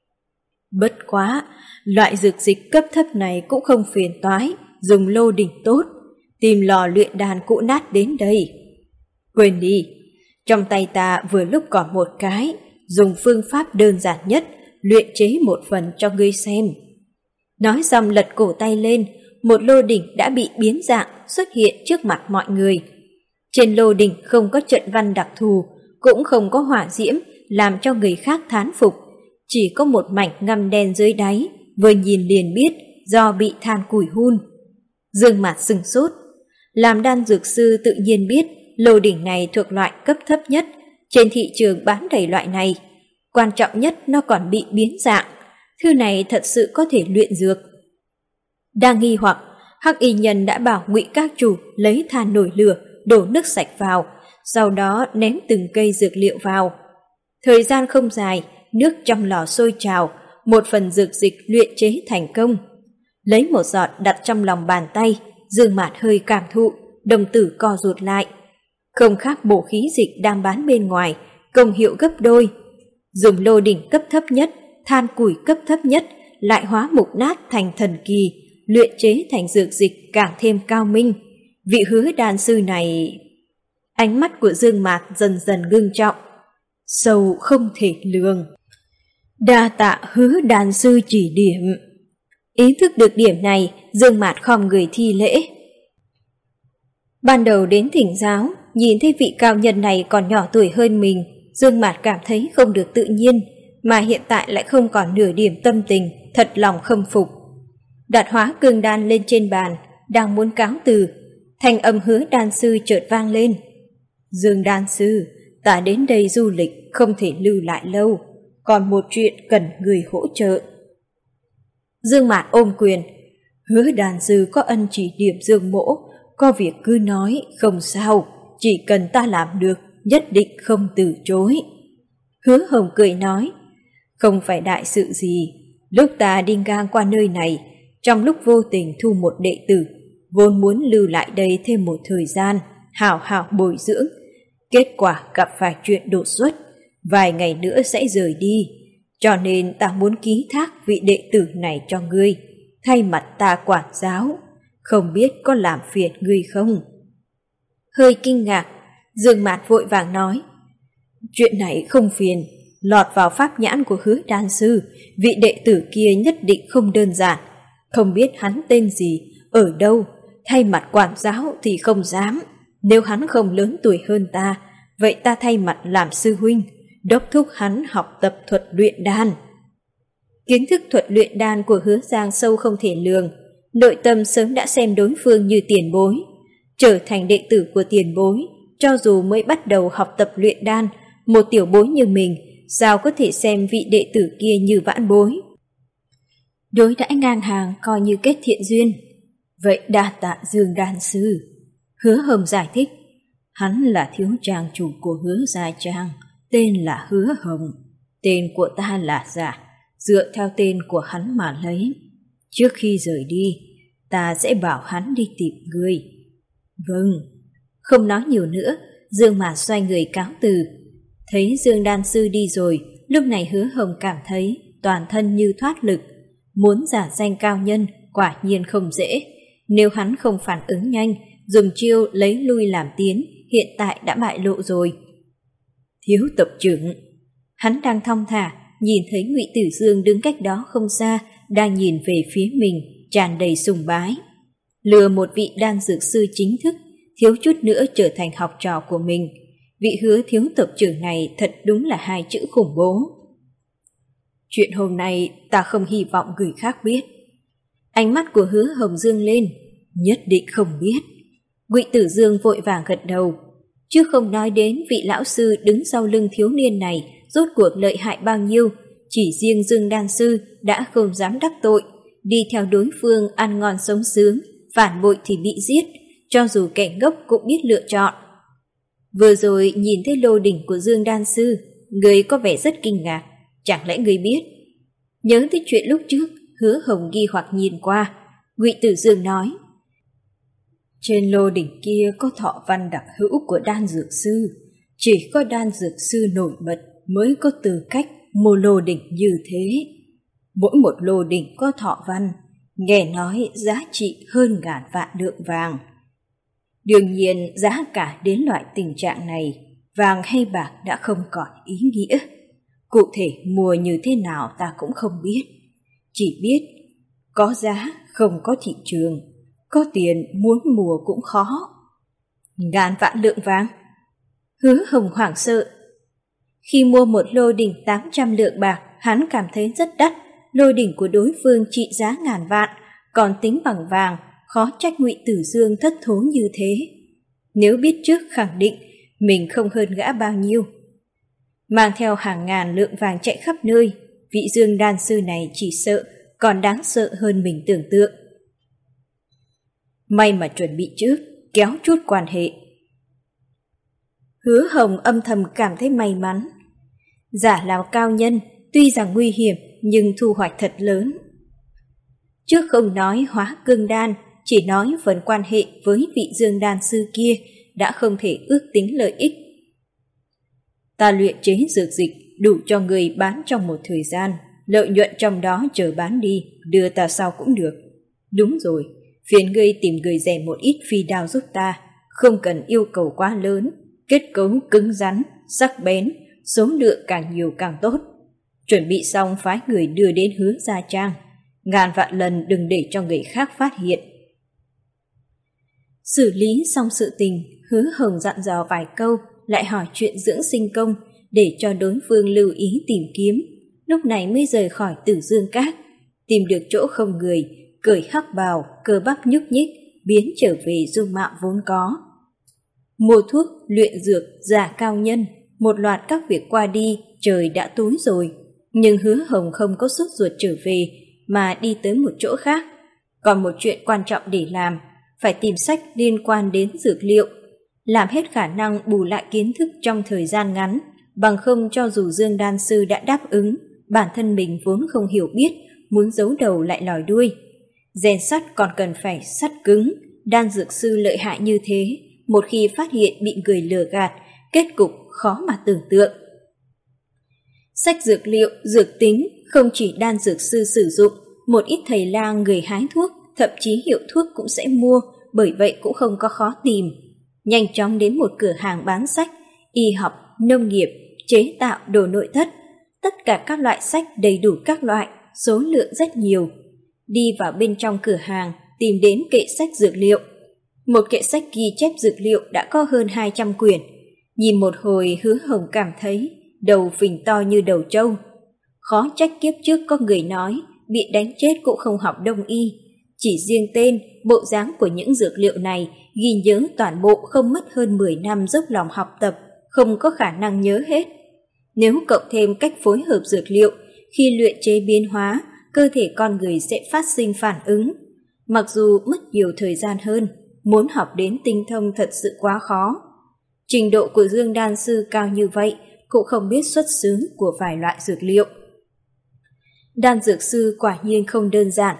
Bất quá, loại dược dịch cấp thấp này cũng không phiền toái, dùng lô đỉnh tốt, tìm lò luyện đan cũ nát đến đây. Quên đi, trong tay ta vừa lúc còn một cái, dùng phương pháp đơn giản nhất, luyện chế một phần cho ngươi xem. Nói xong lật cổ tay lên, một lô đỉnh đã bị biến dạng xuất hiện trước mặt mọi người. Trên lô đỉnh không có trận văn đặc thù, cũng không có hỏa diễm làm cho người khác thán phục, chỉ có một mảnh ngăm đen dưới đáy, vừa nhìn liền biết do bị than củi hun. Dương Mạt sừng sốt, làm đan dược sư tự nhiên biết lô đỉnh này thuộc loại cấp thấp nhất, trên thị trường bán đầy loại này. Quan trọng nhất nó còn bị biến dạng, thư này thật sự có thể luyện dược. Đang nghi hoặc, Hắc Y Nhân đã bảo Ngụy các chủ lấy than nổi lửa, đổ nước sạch vào, sau đó ném từng cây dược liệu vào. Thời gian không dài, nước trong lò sôi trào, một phần dược dịch luyện chế thành công. Lấy một giọt đặt trong lòng bàn tay, Dương Mạt hơi cảm thụ, đồng tử co rụt lại. Không khác bổ khí dịch đang bán bên ngoài, công hiệu gấp đôi. Dùng lô đỉnh cấp thấp nhất, than củi cấp thấp nhất, lại hóa mục nát thành thần kỳ, luyện chế thành dược dịch càng thêm cao minh. Vị Hứa đan sư này... Ánh mắt của Dương Mạt dần dần ngưng trọng, sâu không thể lường. Đa tạ Hứa đan sư chỉ điểm. Ý thức được điểm này, Dương Mạt khom người thi lễ. Ban đầu đến thỉnh giáo, nhìn thấy vị cao nhân này còn nhỏ tuổi hơn mình, Dương Mạt cảm thấy không được tự nhiên, mà hiện tại lại không còn nửa điểm tâm tình, thật lòng khâm phục. Đặt hóa cương đan lên trên bàn, đang muốn cáo từ, thanh âm Hứa đan sư chợt vang lên. Dương đan sư, ta đến đây du lịch, không thể lưu lại lâu, còn một chuyện cần người hỗ trợ. Dương Mạt ôm quyền, Hứa đan sư có ân chỉ điểm Dương mỗ, có việc cứ nói, không sao, chỉ cần ta làm được, nhất định không từ chối. Hứa Hồng cười nói, không phải đại sự gì, lúc ta đi ngang qua nơi này, trong lúc vô tình thu một đệ tử, vốn muốn lưu lại đây thêm một thời gian, hảo hảo bồi dưỡng, kết quả gặp phải chuyện đột xuất, vài ngày nữa sẽ rời đi, cho nên ta muốn ký thác vị đệ tử này cho ngươi, thay mặt ta quản giáo, không biết có làm phiền ngươi không? Hơi kinh ngạc, Dương Mạt vội vàng nói, chuyện này không phiền, lọt vào pháp nhãn của Hứa đan sư, vị đệ tử kia nhất định không đơn giản, không biết hắn tên gì, ở đâu, thay mặt quản giáo thì không dám, nếu hắn không lớn tuổi hơn ta, vậy ta thay mặt làm sư huynh, đốc thúc hắn học tập thuật luyện đan. Kiến thức thuật luyện đan của Hứa Giang sâu không thể lường, Nội tâm sớm đã xem đối phương như tiền bối. Trở thành đệ tử của tiền bối, cho dù mới bắt đầu học tập luyện đan, một tiểu bối như mình sao có thể xem vị đệ tử kia như vãn bối. Đối đãi ngang hàng coi như kết thiện duyên. Vậy đa tạ Dương đan sư. Hứa Hồng giải thích. Hắn là thiếu trang chủ của Hứa Gia Trang, tên là Hứa Hồng. Tên của ta là Giả, dựa theo tên của hắn mà lấy. Trước khi rời đi, ta sẽ bảo hắn đi tìm ngươi. Vâng. Không nói nhiều nữa, Dương Mạt xoay người cáo từ. Thấy Dương đan sư đi rồi, lúc này Hứa Hồng cảm thấy toàn thân như thoát lực. Muốn giả danh cao nhân quả nhiên không dễ. Nếu hắn không phản ứng nhanh, dùng chiêu lấy lui làm tiến, hiện tại đã bại lộ rồi. Thiếu tập trưởng. Hắn đang thong thả, nhìn thấy Ngụy Tử Dương đứng cách đó không xa, đang nhìn về phía mình, tràn đầy sùng bái. Lừa một vị đan dược sư chính thức, thiếu chút nữa trở thành học trò của mình. Vị Hứa thiếu tập trưởng này thật đúng là hai chữ khủng bố. Chuyện hôm nay ta không hy vọng người khác biết. Ánh mắt của Hứa Hồng dương lên. Nhất định không biết. Ngụy Tử Dương vội vàng gật đầu. Chứ không nói đến vị lão sư đứng sau lưng thiếu niên này rốt cuộc lợi hại bao nhiêu. Chỉ riêng Dương đan sư đã không dám đắc tội, đi theo đối phương ăn ngon sống sướng, phản bội thì bị giết, cho dù kẻ ngốc cũng biết lựa chọn. Vừa rồi nhìn thấy lô đỉnh của Dương đan sư, người có vẻ rất kinh ngạc. Chẳng lẽ người biết? Nhớ tới chuyện lúc trước, Hứa Hồng nghi hoặc nhìn qua. Ngụy Tử Dương nói. Trên lô đỉnh kia có thọ văn đặc hữu của đan dược sư. Chỉ có đan dược sư nổi bật mới có tư cách mua lô đỉnh như thế. Mỗi một lô đỉnh có thọ văn, nghe nói giá trị hơn ngàn vạn lượng vàng. Đương nhiên giá cả đến loại tình trạng này, vàng hay bạc đã không còn ý nghĩa. Cụ thể mua như thế nào ta cũng không biết. Chỉ biết có giá không có thị trường, có tiền muốn mua cũng khó. Ngàn vạn lượng vàng. Hứa Hồng hoảng sợ. Khi mua một lô đỉnh tám trăm lượng bạc, hắn cảm thấy rất đắt. Lô đỉnh của đối phương trị giá ngàn vạn, còn tính bằng vàng, khó trách Ngụy Tử Dương thất thố như thế. Nếu biết trước khẳng định mình không hơn gã bao nhiêu. Mang theo hàng ngàn lượng vàng chạy khắp nơi, vị Dương đan sư này chỉ sợ còn đáng sợ hơn mình tưởng tượng. May mà chuẩn bị trước, kéo chút quan hệ. Hứa Hồng âm thầm cảm thấy may mắn. Giả làm cao nhân, tuy rằng nguy hiểm nhưng thu hoạch thật lớn. Trước không nói hóa cương đan, chỉ nói phần quan hệ với vị Dương đan sư kia đã không thể ước tính lợi ích. Ta luyện chế dược dịch đủ cho người bán trong một thời gian, lợi nhuận trong đó chờ bán đi, đưa ta sau cũng được. Đúng rồi, phiền ngươi tìm người rèn một ít phi đao giúp ta, không cần yêu cầu quá lớn, kết cấu cứng rắn, sắc bén, số lượng càng nhiều càng tốt. Chuẩn bị xong phái người đưa đến Hứa Gia Trang, ngàn vạn lần đừng để cho người khác phát hiện. Xử lý xong sự tình, Hứa Hồng dặn dò vài câu, lại hỏi chuyện dưỡng sinh công để cho đối phương lưu ý tìm kiếm. Lúc này mới rời khỏi Tử Dương Các, tìm được chỗ không người, cởi hắc bào, cơ bắp nhúc nhích, biến trở về dung mạo vốn có. Mua thuốc, luyện dược, giả cao nhân, một loạt các việc qua đi, trời đã tối rồi. Nhưng Hứa Hồng không có sốt ruột trở về mà đi tới một chỗ khác. Còn một chuyện quan trọng để làm, phải tìm sách liên quan đến dược liệu, làm hết khả năng bù lại kiến thức trong thời gian ngắn, bằng không cho dù Dương đan sư đã đáp ứng, bản thân mình vốn không hiểu biết, muốn giấu đầu lại lòi đuôi. Rèn sắt còn cần phải sắt cứng, đan dược sư lợi hại như thế, một khi phát hiện bị người lừa gạt, kết cục khó mà tưởng tượng. Sách dược liệu, dược tính không chỉ đan dược sư sử dụng, một ít thầy lang người hái thuốc, thậm chí hiệu thuốc cũng sẽ mua, bởi vậy cũng không có khó tìm. Nhanh chóng đến một cửa hàng bán sách, y học, nông nghiệp, chế tạo đồ nội thất, tất cả các loại sách đầy đủ các loại, số lượng rất nhiều. Đi vào bên trong cửa hàng, tìm đến kệ sách dược liệu. Một kệ sách ghi chép dược liệu đã có hơn hai trăm quyển. Nhìn một hồi Hứa Hồng cảm thấy đầu phình to như đầu trâu. Khó trách kiếp trước có người nói bị đánh chết cũng không học đông y. Chỉ riêng tên, bộ dáng của những dược liệu này ghi nhớ toàn bộ không mất hơn mười năm dốc lòng học tập, không có khả năng nhớ hết. Nếu cộng thêm cách phối hợp dược liệu, khi luyện chế biến hóa, cơ thể con người sẽ phát sinh phản ứng. Mặc dù mất nhiều thời gian hơn, muốn học đến tinh thông thật sự quá khó. Trình độ của Dương Đan Sư cao như vậy cũng không biết xuất xứ của vài loại dược liệu. Đan dược sư quả nhiên không đơn giản.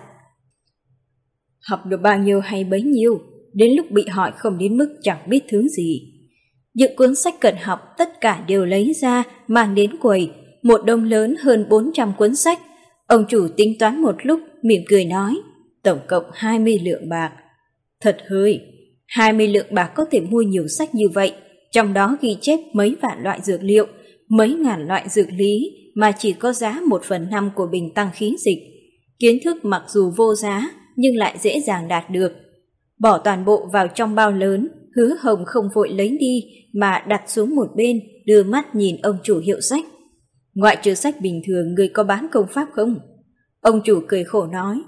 Học được bao nhiêu hay bấy nhiêu, đến lúc bị hỏi không đến mức chẳng biết thứ gì. Những cuốn sách cần học tất cả đều lấy ra, mang đến quầy, một đống lớn hơn bốn trăm cuốn sách. Ông chủ tính toán một lúc, mỉm cười nói, tổng cộng hai mươi lượng bạc. Thật hơi, hai mươi lượng bạc có thể mua nhiều sách như vậy, trong đó ghi chép mấy vạn loại dược liệu, mấy ngàn loại dược lý mà chỉ có giá một phần năm của bình tăng khí dịch. Kiến thức mặc dù vô giá, nhưng lại dễ dàng đạt được. Bỏ toàn bộ vào trong bao lớn, Hứa Hồng không vội lấy đi mà đặt xuống một bên, đưa mắt nhìn ông chủ hiệu sách. Ngoại trừ sách bình thường, người có bán công pháp không? Ông chủ cười khổ nói,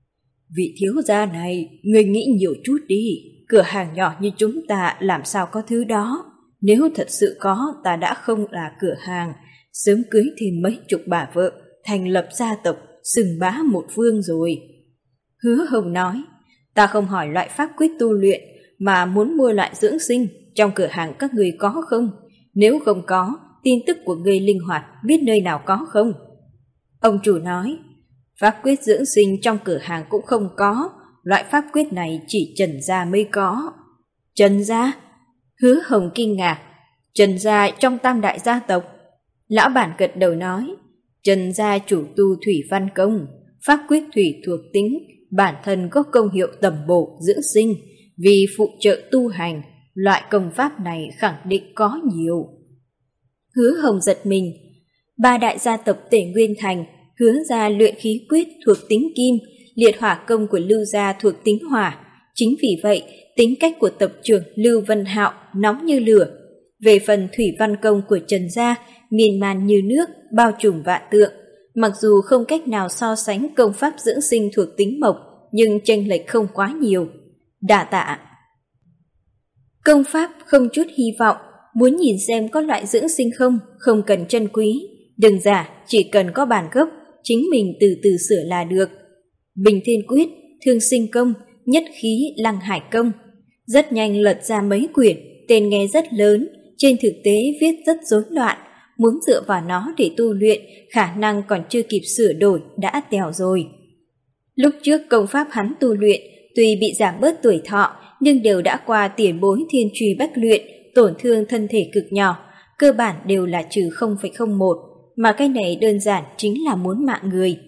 vị thiếu gia này, người nghĩ nhiều chút đi, cửa hàng nhỏ như chúng ta làm sao có thứ đó. Nếu thật sự có, ta đã không là cửa hàng, sớm cưới thêm mấy chục bà vợ, thành lập gia tộc, xưng bá một phương rồi. Hứa Hồng nói, ta không hỏi loại pháp quyết tu luyện, mà muốn mua loại dưỡng sinh, trong cửa hàng các người có không? Nếu không có, tin tức của người linh hoạt, biết nơi nào có không? Ông chủ nói, pháp quyết dưỡng sinh trong cửa hàng cũng không có, loại pháp quyết này chỉ Trần gia mới có. Trần gia? Hứa Hồng kinh ngạc, Trần gia trong tam đại gia tộc. Lão bản gật đầu nói, Trần gia chủ tu thủy văn công, pháp quyết thủy thuộc tính, bản thân có công hiệu tầm bổ dưỡng sinh, vì phụ trợ tu hành, loại công pháp này khẳng định có nhiều. Hứa Hồng giật mình, ba đại gia tộc Tể Nguyên Thành, Hứa gia luyện khí quyết thuộc tính kim, liệt hỏa công của Lưu gia thuộc tính hỏa. Chính vì vậy, tính cách của tập trưởng Lưu Vân Hạo nóng như lửa. Về phần thủy văn công của Trần gia, miên man như nước, bao trùm vạn tượng. Mặc dù không cách nào so sánh công pháp dưỡng sinh thuộc tính mộc, nhưng chênh lệch không quá nhiều. Đa tạ. Công pháp không chút hy vọng, muốn nhìn xem có loại dưỡng sinh không, không cần chân quý. Đừng giả, chỉ cần có bản gốc, chính mình từ từ sửa là được. Bình Thiên Quyết, Thương Sinh Công, Nhất Khí, Lăng Hải Công. Rất nhanh lật ra mấy quyển, tên nghe rất lớn, trên thực tế viết rất rối loạn. Muốn dựa vào nó để tu luyện, khả năng còn chưa kịp sửa đổi đã tèo rồi. Lúc trước công pháp hắn tu luyện, tuy bị giảm bớt tuổi thọ, nhưng đều đã qua tiền bối thiên truy bách luyện, tổn thương thân thể cực nhỏ, cơ bản đều là trừ không phẩy không một, mà cái này đơn giản chính là muốn mạng người.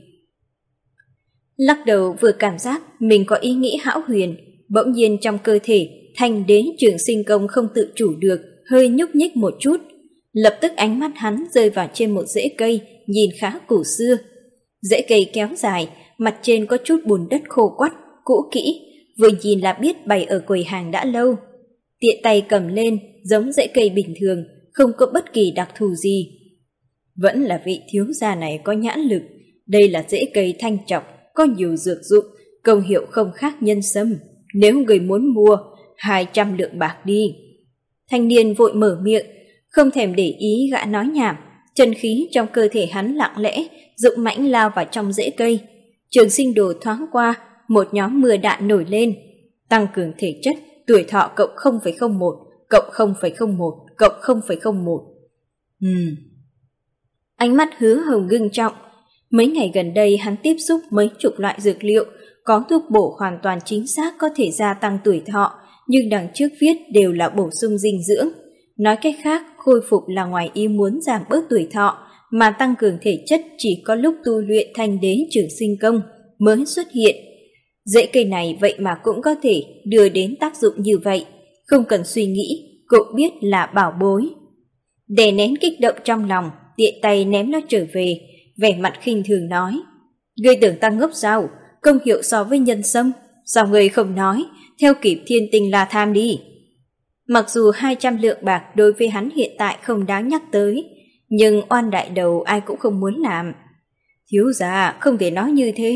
Lắc đầu vừa cảm giác mình có ý nghĩ hão huyền, bỗng nhiên trong cơ thể, Thanh Đế Trường Sinh Công không tự chủ được, hơi nhúc nhích một chút. Lập tức ánh mắt hắn rơi vào trên một rễ cây, nhìn khá cổ xưa. Rễ cây kéo dài, mặt trên có chút bùn đất khô quắt, cũ kỹ, vừa nhìn là biết bày ở quầy hàng đã lâu. Tiện tay cầm lên, giống rễ cây bình thường, không có bất kỳ đặc thù gì. Vẫn là vị thiếu gia này có nhãn lực, đây là rễ cây thanh trọc, có nhiều dược dụng, công hiệu không khác nhân sâm. Nếu người muốn mua, hai trăm lượng bạc đi. Thanh niên vội mở miệng, không thèm để ý gã nói nhảm, chân khí trong cơ thể hắn lặng lẽ, dũng mãnh lao vào trong rễ cây. Trường sinh đồ thoáng qua, một nhóm mưa đạn nổi lên, tăng cường thể chất, tuổi thọ cộng không phẩy không một, cộng không phẩy không một, cộng không phẩy không một. Ừm. Ánh mắt Hứa Hồng ngưng trọng. Mấy ngày gần đây hắn tiếp xúc mấy chục loại dược liệu, có thuốc bổ hoàn toàn chính xác có thể gia tăng tuổi thọ, nhưng đằng trước viết đều là bổ sung dinh dưỡng. Nói cách khác, khôi phục là ngoài ý muốn giảm bớt tuổi thọ, mà tăng cường thể chất chỉ có lúc tu luyện Thanh Đế Trường Sinh Công mới xuất hiện. Rễ cây này vậy mà cũng có thể đưa đến tác dụng như vậy, không cần suy nghĩ, cũng biết là bảo bối. Đè nén kích động trong lòng, tiện tay ném nó trở về, vẻ mặt khinh thường nói, ngươi tưởng ta ngốc sao, công hiệu so với nhân sâm, sao ngươi không nói, theo kịp Thiên Tinh La Tham đi. Mặc dù hai trăm lượng bạc đối với hắn hiện tại không đáng nhắc tới, nhưng oan đại đầu ai cũng không muốn làm. Thiếu gia không thể nói như thế,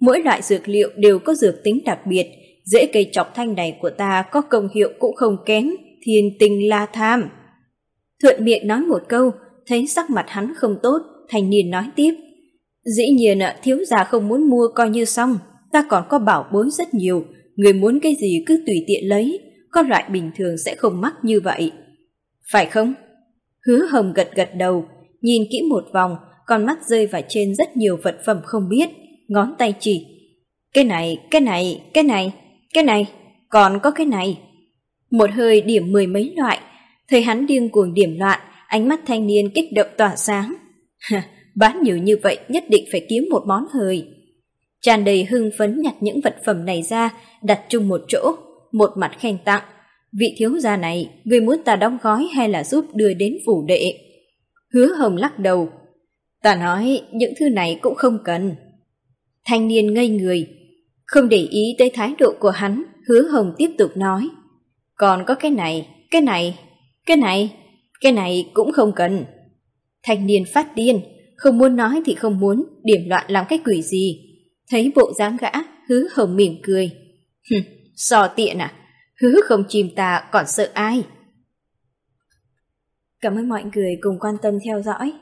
mỗi loại dược liệu đều có dược tính đặc biệt, rễ cây chọc thanh này của ta có công hiệu cũng không kém, thiên tinh la tham. Thuận miệng nói một câu, thấy sắc mặt hắn không tốt, thanh niên nói tiếp. Dĩ nhiên ạ, thiếu gia không muốn mua coi như xong, ta còn có bảo bối rất nhiều, người muốn cái gì cứ tùy tiện lấy, có loại bình thường sẽ không mắc như vậy. Phải không? Hứa Hồng gật gật đầu, nhìn kỹ một vòng, con mắt rơi vào trên rất nhiều vật phẩm không biết, ngón tay chỉ. Cái này, cái này, cái này, cái này, còn có cái này. Một hơi điểm mười mấy loại, thấy hắn điên cuồng điểm loạn, ánh mắt thanh niên kích động tỏa sáng. Bán nhiều như vậy nhất định phải kiếm một món hời. Tràn đầy hưng phấn nhặt những vật phẩm này ra, đặt chung một chỗ, một mặt khen tặng. Vị thiếu gia này, người muốn ta đóng gói hay là giúp đưa đến phủ đệ? Hứa Hồng lắc đầu. Ta nói những thứ này cũng không cần. Thanh niên ngây người. Không để ý tới thái độ của hắn, Hứa Hồng tiếp tục nói. Còn có cái này, cái này, cái này, cái này cũng không cần. Thanh niên phát điên, không muốn nói thì không muốn, điểm loạn làm cái quỷ gì. Thấy bộ dáng gã, Hứa Hồng mỉm cười. Hừm, so tiện à, hứa không chìm ta còn sợ ai. Cảm ơn mọi người cùng quan tâm theo dõi.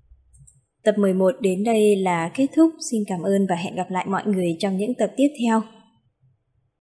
Tập mười một đến đây là kết thúc. Xin cảm ơn và hẹn gặp lại mọi người trong những tập tiếp theo.